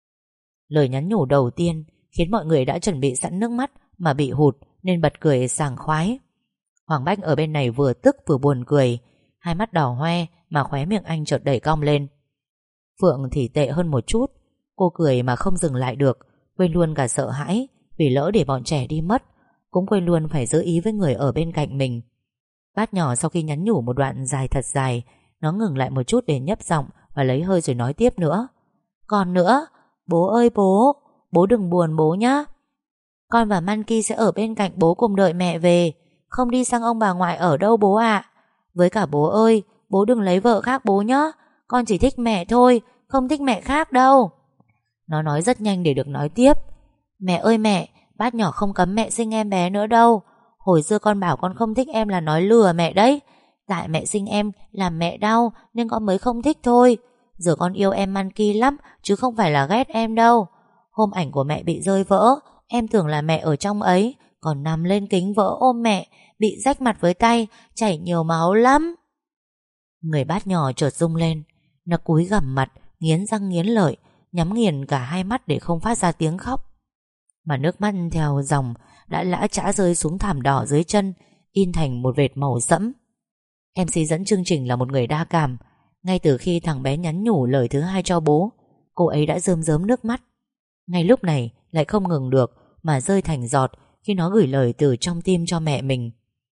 S1: Lời nhắn nhủ đầu tiên khiến mọi người đã chuẩn bị sẵn nước mắt mà bị hụt, nên bật cười sảng khoái. Hoàng Bách ở bên này vừa tức vừa buồn cười, hai mắt đỏ hoe mà khóe miệng anh chợt đẩy cong lên. Phượng thì tệ hơn một chút. Cô cười mà không dừng lại được, quên luôn cả sợ hãi vì lỡ để bọn trẻ đi mất, cũng quên luôn phải giữ ý với người ở bên cạnh mình. Bát nhỏ sau khi nhắn nhủ một đoạn dài thật dài, nó ngừng lại một chút để nhấp giọng và lấy hơi rồi nói tiếp nữa. Còn nữa, bố ơi bố đừng buồn bố nhá. Con và Manki sẽ ở bên cạnh bố cùng đợi mẹ về, không đi sang ông bà ngoại ở đâu bố ạ. Với cả bố ơi, bố đừng lấy vợ khác bố nhá. Con chỉ thích mẹ thôi, không thích mẹ khác đâu. Nó nói rất nhanh để được nói tiếp. Mẹ ơi mẹ, bác nhỏ không cấm mẹ sinh em bé nữa đâu. Hồi xưa con bảo con không thích em là nói lừa mẹ đấy. Tại mẹ sinh em làm mẹ đau nên con mới không thích thôi. Giờ con yêu em Manki lắm, chứ không phải là ghét em đâu. Hôm ảnh của mẹ bị rơi vỡ, em tưởng là mẹ ở trong ấy, còn nằm lên kính vỡ ôm mẹ, bị rách mặt với tay, chảy nhiều máu lắm. Người bát nhỏ chợt rung lên. Nó cúi gằm mặt, nghiến răng nghiến lợi, nhắm nghiền cả hai mắt để không phát ra tiếng khóc. Mà nước mắt theo dòng đã lã chã rơi xuống thảm đỏ dưới chân, in thành một vệt màu sẫm. MC dẫn chương trình là một người đa cảm. Ngay từ khi thằng bé nhắn nhủ lời thứ hai cho bố, cô ấy đã rơm rớm nước mắt. Ngay lúc này lại không ngừng được mà rơi thành giọt khi nó gửi lời từ trong tim cho mẹ mình.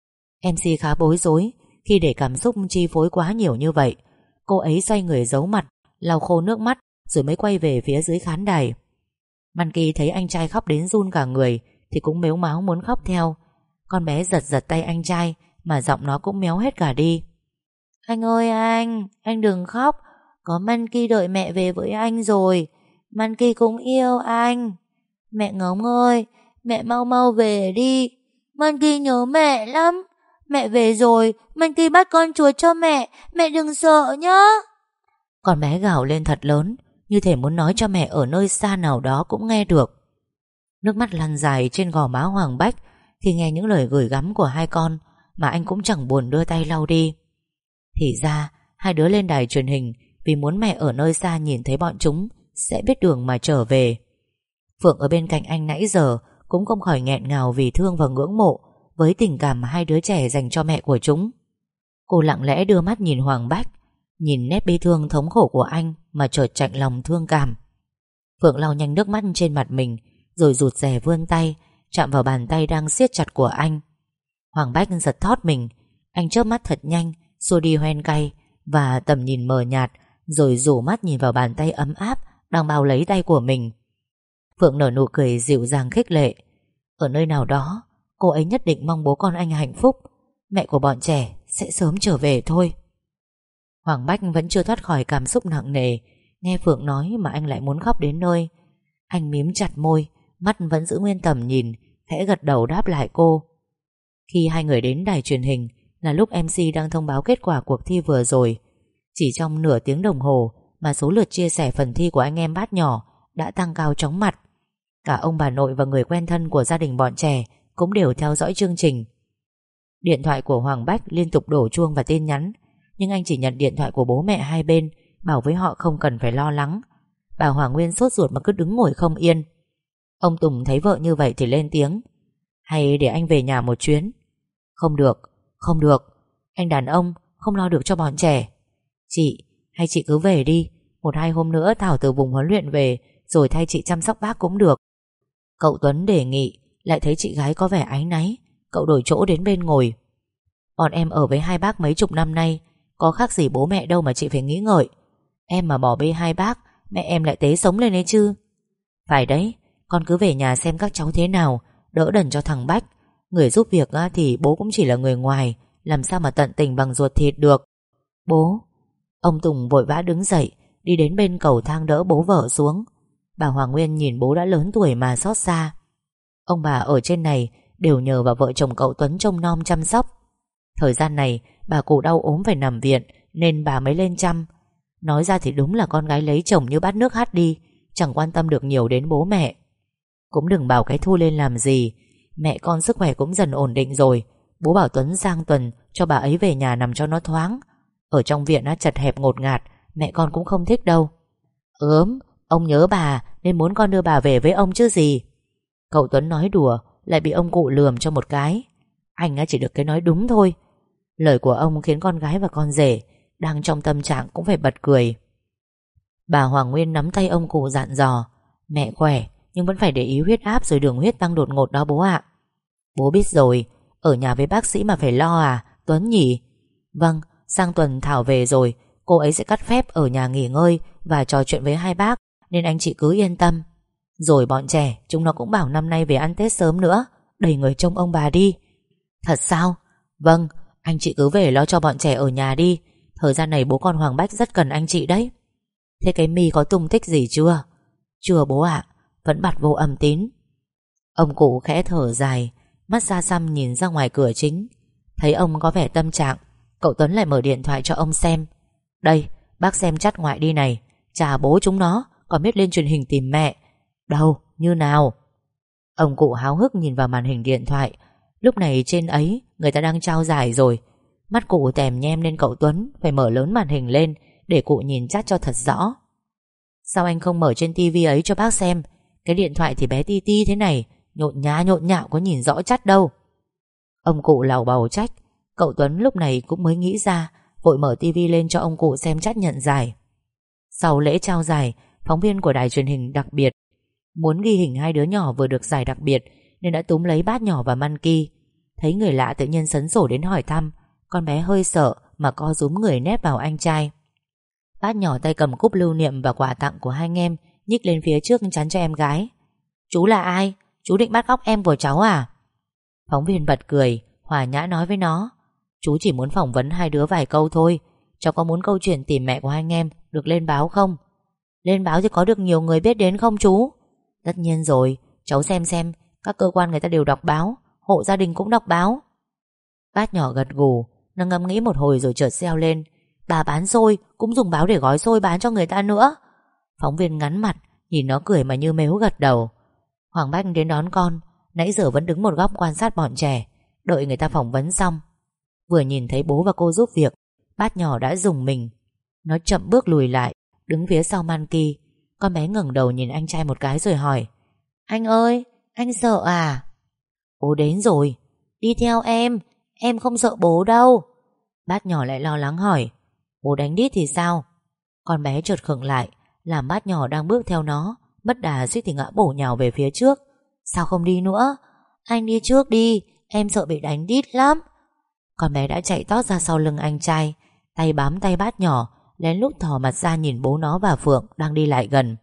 S1: MC khá bối rối khi để cảm xúc chi phối quá nhiều như vậy. Cô ấy xoay người giấu mặt, lau khô nước mắt rồi mới quay về phía dưới khán đài. Manki thấy anh trai khóc đến run cả người thì cũng mếu máo muốn khóc theo. Con bé giật giật tay anh trai mà giọng nó cũng méo hết cả đi. Anh ơi anh đừng khóc. Có Manki đợi mẹ về với anh rồi. Manki cũng yêu anh. Mẹ ngóng ơi, mẹ mau mau về đi. Manki nhớ mẹ lắm. Mẹ về rồi, Manki bắt con chuột cho mẹ. Mẹ đừng sợ nhá. Con bé gào lên thật lớn, như thể muốn nói cho mẹ ở nơi xa nào đó cũng nghe được. Nước mắt lăn dài trên gò má Hoàng Bách khi nghe những lời gửi gắm của hai con, mà anh cũng chẳng buồn đưa tay lau đi. Thì ra hai đứa lên đài truyền hình vì muốn mẹ ở nơi xa nhìn thấy bọn chúng sẽ biết đường mà trở về. Phượng ở bên cạnh anh nãy giờ cũng không khỏi nghẹn ngào vì thương và ngưỡng mộ với tình cảm mà hai đứa trẻ dành cho mẹ của chúng. Cô lặng lẽ đưa mắt nhìn Hoàng Bách, nhìn nét bi thương thống khổ của anh mà chợt chạnh lòng thương cảm. Phượng lau nhanh nước mắt trên mặt mình rồi rụt rè vươn tay chạm vào bàn tay đang siết chặt của anh. Hoàng Bách giật thót mình. Anh chớp mắt thật nhanh, xua đi hoen cay và tầm nhìn mờ nhạt, rồi rủ mắt nhìn vào bàn tay ấm áp đang bao lấy tay của mình. Phượng nở nụ cười dịu dàng khích lệ. Ở nơi nào đó cô ấy nhất định mong bố con anh hạnh phúc. Mẹ của bọn trẻ sẽ sớm trở về thôi. Hoàng Bách vẫn chưa thoát khỏi cảm xúc nặng nề. Nghe Phượng nói mà anh lại muốn khóc đến nơi. Anh mím chặt môi, mắt vẫn giữ nguyên tầm nhìn, khẽ gật đầu đáp lại cô. Khi hai người đến đài truyền hình là lúc MC đang thông báo kết quả cuộc thi vừa rồi. Chỉ trong nửa tiếng đồng hồ mà số lượt chia sẻ phần thi của anh em bát nhỏ đã tăng cao chóng mặt. Cả ông bà nội và người quen thân của gia đình bọn trẻ cũng đều theo dõi chương trình. Điện thoại của Hoàng Bách liên tục đổ chuông và tin nhắn, nhưng anh chỉ nhận điện thoại của bố mẹ hai bên, bảo với họ không cần phải lo lắng. Bà Hoàng Nguyên sốt ruột mà cứ đứng ngồi không yên. Ông Tùng thấy vợ như vậy thì lên tiếng. Hay để anh về nhà một chuyến? Không được, không được. Anh đàn ông không lo được cho bọn trẻ. Hay chị cứ về đi. 1-2 hôm nữa Thảo từ vùng huấn luyện về rồi thay chị chăm sóc bác cũng được. Cậu Tuấn đề nghị, lại thấy chị gái có vẻ áy náy. Cậu đổi chỗ đến bên ngồi. Bọn em ở với hai bác mấy chục năm nay, có khác gì bố mẹ đâu mà chị phải nghĩ ngợi. Em mà bỏ bê hai bác, mẹ em lại tế sống lên ấy chứ. Phải đấy, con cứ về nhà xem các cháu thế nào, đỡ đần cho thằng Bách. Người giúp việc thì bố cũng chỉ là người ngoài, làm sao mà tận tình bằng ruột thịt được. Bố. Ông Tùng vội vã đứng dậy, đi đến bên cầu thang đỡ bố vợ xuống. Bà Hoàng Nguyên nhìn bố đã lớn tuổi mà xót xa. Ông bà ở trên này đều nhờ vào vợ chồng cậu Tuấn trông nom chăm sóc. Thời gian này bà cụ đau ốm phải nằm viện nên bà mới lên chăm. Nói ra thì đúng là con gái lấy chồng như bát nước hắt đi, chẳng quan tâm được nhiều đến bố mẹ. Cũng đừng bảo cái Thu lên làm gì. Mẹ con sức khỏe cũng dần ổn định rồi. Bố bảo Tuấn sang tuần cho bà ấy về nhà nằm cho nó thoáng. Ở trong viện á chật hẹp ngột ngạt, mẹ con cũng không thích đâu. Ông nhớ bà nên muốn con đưa bà về với ông chứ gì. Cậu Tuấn nói đùa, lại bị ông cụ lườm cho một cái. Anh á chỉ được cái nói đúng thôi. Lời của ông khiến con gái và con rể đang trong tâm trạng cũng phải bật cười. Bà Hoàng Nguyên nắm tay ông cụ dặn dò: mẹ khỏe nhưng vẫn phải để ý huyết áp rồi đường huyết tăng đột ngột đó bố ạ. Bố biết rồi. Ở nhà với bác sĩ mà phải lo à Tuấn nhỉ? Vâng, sang tuần Thảo về rồi, cô ấy sẽ cắt phép ở nhà nghỉ ngơi và trò chuyện với hai bác, nên anh chị cứ yên tâm. Rồi bọn trẻ chúng nó cũng bảo năm nay về ăn Tết sớm nữa, đẩy người trông ông bà đi. Thật sao? Vâng, anh chị cứ về lo cho bọn trẻ ở nhà đi. Thời gian này bố con Hoàng Bách rất cần anh chị đấy. Thế cái My có tung tích gì chưa? Chưa bố ạ, vẫn bặt vô âm tín. Ông cụ khẽ thở dài, mắt xa xăm nhìn ra ngoài cửa chính. Thấy ông có vẻ tâm trạng, cậu Tuấn lại mở điện thoại cho ông xem. Đây, bác xem chat ngoại đi này. Chà bố chúng nó còn biết lên truyền hình tìm mẹ. Đâu, như nào? Ông cụ háo hức nhìn vào màn hình điện thoại. Lúc này trên ấy người ta đang trao giải rồi. Mắt cụ tèm nhem nên cậu Tuấn phải mở lớn màn hình lên để cụ nhìn chat cho thật rõ. Sao anh không mở trên tivi ấy cho bác xem? Cái điện thoại thì bé ti ti thế này, nhộn nhạo có nhìn rõ chat đâu. Ông cụ làu bầu trách. Cậu Tuấn lúc này cũng mới nghĩ ra, vội mở tivi lên cho ông cụ xem chat nhận giải. Sau lễ trao giải, phóng viên của đài truyền hình đặc biệt muốn ghi hình hai đứa nhỏ vừa được giải đặc biệt nên đã túm lấy Bát nhỏ và Monkey. Thấy người lạ tự nhiên sấn sổ đến hỏi thăm. Con bé hơi sợ mà co rúm người nép vào anh trai. Bát nhỏ tay cầm cúp lưu niệm và quà tặng của hai anh em, nhích lên phía trước chắn cho em gái. Chú là ai? Chú định bắt cóc em của cháu à? Phóng viên bật cười, hòa nhã nói với nó: chú chỉ muốn phỏng vấn hai đứa vài câu thôi. Cháu có muốn câu chuyện tìm mẹ của hai anh em được lên báo không? Lên báo thì có được nhiều người biết đến không chú? Tất nhiên rồi, cháu xem các cơ quan người ta đều đọc báo, hộ gia đình cũng đọc báo. Bát nhỏ gật gù. Nó ngẫm nghĩ một hồi rồi chợt reo lên: bà bán xôi cũng dùng báo để gói xôi bán cho người ta nữa. Phóng viên ngắn mặt nhìn nó cười mà như mếu gật đầu. Hoàng Bách đến đón con, nãy giờ vẫn đứng một góc quan sát bọn trẻ, đợi người ta phỏng vấn xong. Vừa nhìn thấy bố và cô giúp việc, Bát nhỏ đã rùng mình. Nó chậm bước lùi lại, đứng phía sau Monkey. Con bé ngẩng đầu nhìn anh trai một cái rồi hỏi: anh ơi, anh sợ à? Bố đến rồi. Đi theo em không sợ bố đâu. Bát nhỏ lại lo lắng hỏi: bố đánh đít thì sao? Con bé chợt khựng lại, làm Bát nhỏ đang bước theo nó mất đà suýt thì ngã bổ nhào về phía trước. Sao không đi nữa? Anh đi trước đi, em sợ bị đánh đít lắm. Con bé đã chạy tót ra sau lưng anh trai, tay bám tay Bát nhỏ, lén lút thò mặt ra nhìn bố nó và Phượng đang đi lại gần.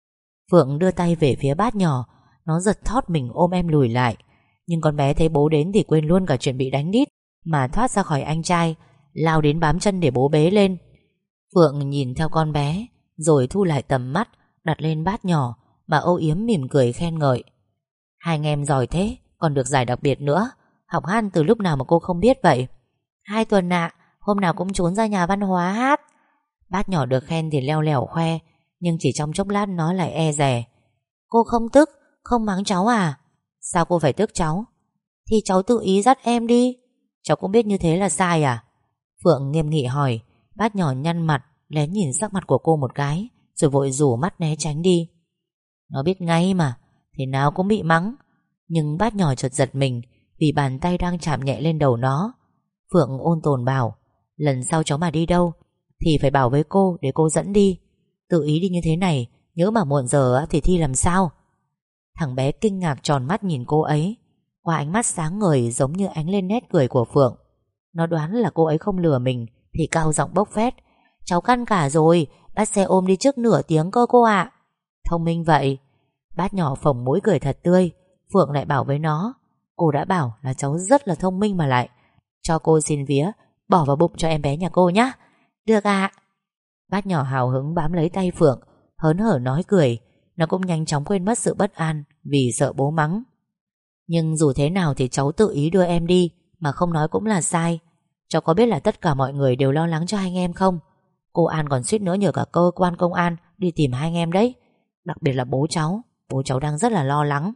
S1: Phượng đưa tay về phía Bát nhỏ. Nó giật thót mình ôm em lùi lại. Nhưng con bé thấy bố đến thì quên luôn cả chuyện bị đánh đít, mà thoát ra khỏi anh trai, lao đến bám chân để bố bế lên. Phượng nhìn theo con bé rồi thu lại tầm mắt, đặt lên Bát nhỏ mà âu yếm mỉm cười khen ngợi: hai anh em giỏi thế, còn được giải đặc biệt nữa. Học hát từ lúc nào mà cô không biết vậy? 2 tuần ạ, hôm nào cũng trốn ra nhà văn hóa hát. Bát nhỏ được khen thì leo lẻo khoe, nhưng chỉ trong chốc lát nó lại e dè. Cô không tức, không mắng cháu à? Sao cô phải tức cháu? Thì cháu tự ý dắt em đi. Cháu cũng biết như thế là sai à? Phượng nghiêm nghị hỏi. Bát nhỏ nhăn mặt, lén nhìn sắc mặt của cô một cái, rồi vội rủ mắt né tránh đi. Nó biết ngay mà, thế nào cũng bị mắng. Nhưng Bát nhỏ chợt giật mình vì bàn tay đang chạm nhẹ lên đầu nó. Phượng ôn tồn bảo: lần sau cháu mà đi đâu thì phải bảo với cô để cô dẫn đi. Tự ý đi như thế này, nhỡ mà muộn giờ thì thi làm sao? Thằng bé kinh ngạc tròn mắt nhìn cô ấy. Qua ánh mắt sáng ngời giống như ánh lên nét cười của Phượng, nó đoán là cô ấy không lừa mình thì cao giọng bốc phét: cháu căn cả rồi, bắt xe ôm đi trước nửa tiếng cơ cô ạ. Thông minh vậy. Bát nhỏ phồng mũi cười thật tươi. Phượng lại bảo với nó: cô đã bảo là cháu rất là thông minh mà lại cho cô xin vía, bỏ vào bụng cho em bé nhà cô nhá. Được ạ. Bát nhỏ hào hứng bám lấy tay Phượng, hớn hở nói cười. Nó cũng nhanh chóng quên mất sự bất an vì sợ bố mắng. Nhưng dù thế nào thì cháu tự ý đưa em đi, mà không nói cũng là sai. Cháu có biết là tất cả mọi người đều lo lắng cho hai anh em không? Cô An còn suýt nữa nhờ cả cơ quan công an đi tìm hai anh em đấy. Đặc biệt là bố cháu. Bố cháu đang rất là lo lắng.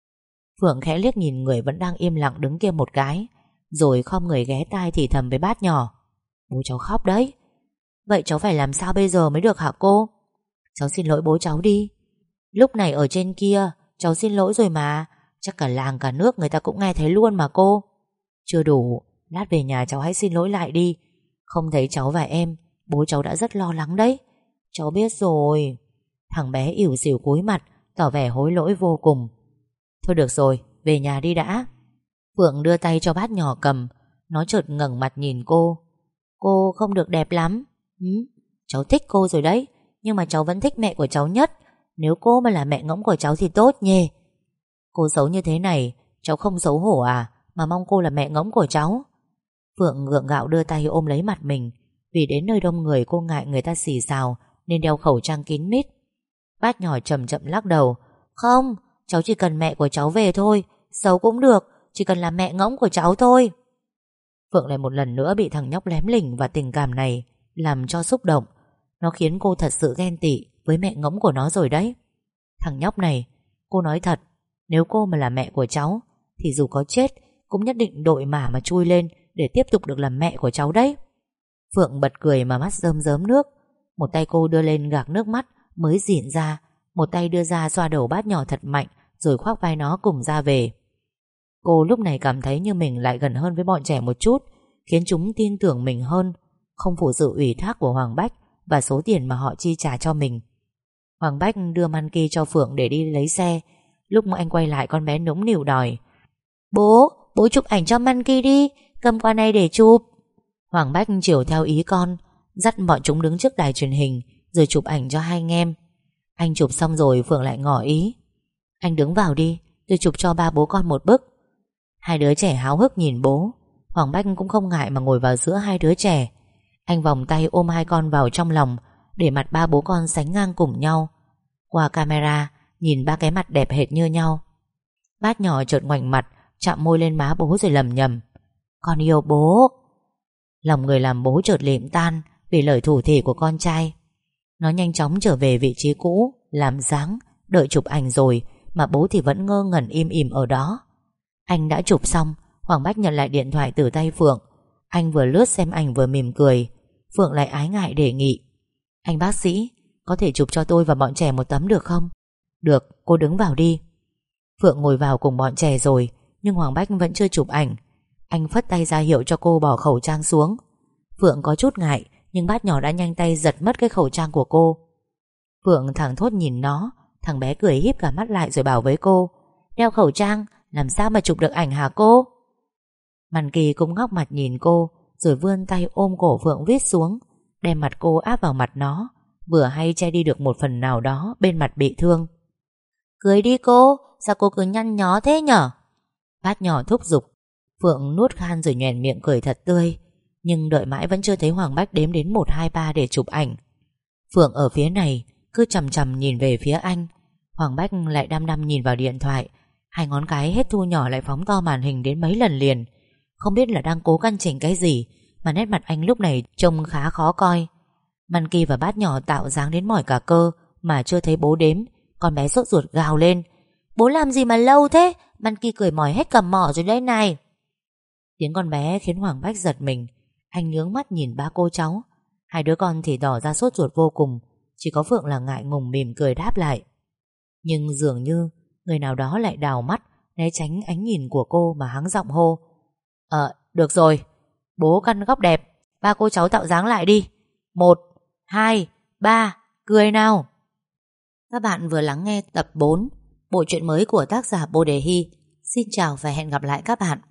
S1: Phượng khẽ liếc nhìn người vẫn đang im lặng đứng kia một cái, rồi khom người ghé tai thì thầm với Bát nhỏ. Bố cháu khóc đấy. Vậy cháu phải làm sao bây giờ mới được hả cô? Cháu xin lỗi bố cháu đi. Lúc này ở trên kia cháu xin lỗi rồi mà. Chắc cả làng cả nước người ta cũng nghe thấy luôn mà cô. Chưa đủ. Lát về nhà cháu hãy xin lỗi lại đi. Không thấy cháu và em, bố cháu đã rất lo lắng đấy. Cháu biết rồi. Thằng bé ỉu xìu cúi mặt, tỏ vẻ hối lỗi vô cùng. Thôi được rồi, về nhà đi đã. Phượng đưa tay cho Bát nhỏ cầm. Nó chợt ngẩng mặt nhìn cô. Cô không được đẹp lắm. Cháu thích cô rồi đấy, nhưng mà cháu vẫn thích mẹ của cháu nhất. Nếu cô mà là mẹ ngỗng của cháu thì tốt nhỉ. Cô xấu như thế này, cháu không xấu hổ à, mà mong cô là mẹ ngỗng của cháu. Phượng gượng gạo đưa tay ôm lấy mặt mình. Vì đến nơi đông người cô ngại người ta xì xào nên đeo khẩu trang kín mít. Bát nhỏ chậm chậm lắc đầu. Không, cháu chỉ cần mẹ của cháu về thôi. Xấu cũng được, chỉ cần là mẹ ngỗng của cháu thôi. Phượng lại một lần nữa bị thằng nhóc lém lỉnh và tình cảm này làm cho xúc động. Nó khiến cô thật sự ghen tị với mẹ ngỗng của nó rồi đấy. Thằng nhóc này, cô nói thật, nếu cô mà là mẹ của cháu thì dù có chết cũng nhất định đội mả mà chui lên để tiếp tục được làm mẹ của cháu đấy. Phượng bật cười mà mắt rơm rớm nước. Một tay cô đưa lên gạt nước mắt mới dịn ra, một tay đưa ra xoa đầu Bát nhỏ thật mạnh, rồi khoác vai nó cùng ra về. Cô lúc này cảm thấy như mình lại gần hơn với bọn trẻ một chút, khiến chúng tin tưởng mình hơn, không phụ sự ủy thác của Hoàng Bách và số tiền mà họ chi trả cho mình. Hoàng Bách đưa Monkey cho Phượng để đi lấy xe. Lúc anh quay lại, con bé nũng nịu đòi. Bố chụp ảnh cho Monkey đi, cầm qua này để chụp. Hoàng Bách chiều theo ý con, dắt bọn chúng đứng trước đài truyền hình rồi chụp ảnh cho hai anh em. Anh chụp xong rồi Phượng lại ngỏ ý. Anh đứng vào đi, tôi chụp cho ba bố con một bức. Hai đứa trẻ háo hức nhìn bố. Hoàng Bách cũng không ngại mà ngồi vào giữa hai đứa trẻ. Anh vòng tay ôm hai con vào trong lòng, để mặt ba bố con sánh ngang cùng nhau. Qua camera nhìn ba cái mặt đẹp hệt như nhau. Bát nhỏ chợt ngoảnh mặt, chạm môi lên má bố rồi lầm nhầm. Con yêu bố. Lòng người làm bố chợt lịm tan vì lời thủ thỉ của con trai. Nó nhanh chóng trở về vị trí cũ, làm dáng, đợi chụp ảnh rồi mà bố thì vẫn ngơ ngẩn im ỉm ở đó. Anh đã chụp xong, Hoàng Bách nhận lại điện thoại từ tay Phượng. Anh vừa lướt xem ảnh vừa mỉm cười. Phượng lại ái ngại đề nghị. Anh bác sĩ, có thể chụp cho tôi và bọn trẻ một tấm được không? Được, cô đứng vào đi. Phượng ngồi vào cùng bọn trẻ rồi, nhưng Hoàng Bách vẫn chưa chụp ảnh. Anh phất tay ra hiệu cho cô bỏ khẩu trang xuống. Phượng có chút ngại, nhưng Bát nhỏ đã nhanh tay giật mất cái khẩu trang của cô. Phượng thảng thốt nhìn nó. Thằng bé cười híp cả mắt lại rồi bảo với cô. Đeo khẩu trang làm sao mà chụp được ảnh hả cô? Monkey cũng ngóc mặt nhìn cô, rồi vươn tay ôm cổ Phượng vít xuống, đem mặt cô áp vào mặt nó, vừa hay che đi được một phần nào đó bên mặt bị thương. Cười đi cô, sao cô cứ nhăn nhó thế nhở? Bát nhỏ thúc giục. Phượng nuốt khan rồi nhoẻn miệng cười thật tươi. Nhưng đợi mãi vẫn chưa thấy Hoàng Bách đếm đến 1, 2, 3 để chụp ảnh. Phượng ở phía này cứ chằm chằm nhìn về phía anh. Hoàng Bách lại đăm đăm nhìn vào điện thoại. Hai ngón cái hết thu nhỏ lại phóng to màn hình đến mấy lần liền. Không biết là đang cố căn chỉnh cái gì mà nét mặt anh lúc này trông khá khó coi. Monkey và Bát nhỏ tạo dáng đến mỏi cả cơ mà chưa thấy bố đếm. Con bé sốt ruột gào lên. Bố làm gì mà lâu thế? Monkey cười mỏi hết cầm mỏ rồi đây này. Tiếng con bé khiến Hoàng Bách giật mình. Anh nhướng mắt nhìn ba cô cháu. Hai đứa con thì tỏ ra sốt ruột vô cùng. Chỉ có Phượng là ngại ngùng mỉm cười đáp lại. Nhưng dường như người nào đó lại đào mắt né tránh ánh nhìn của cô mà hắng giọng hô. Được rồi, bố căn góc đẹp, ba cô cháu tạo dáng lại đi. 1, 2, 3, cười nào. Các bạn vừa lắng nghe tập 4 bộ truyện mới của tác giả Bồ Đề Hy. Xin chào và hẹn gặp lại các bạn.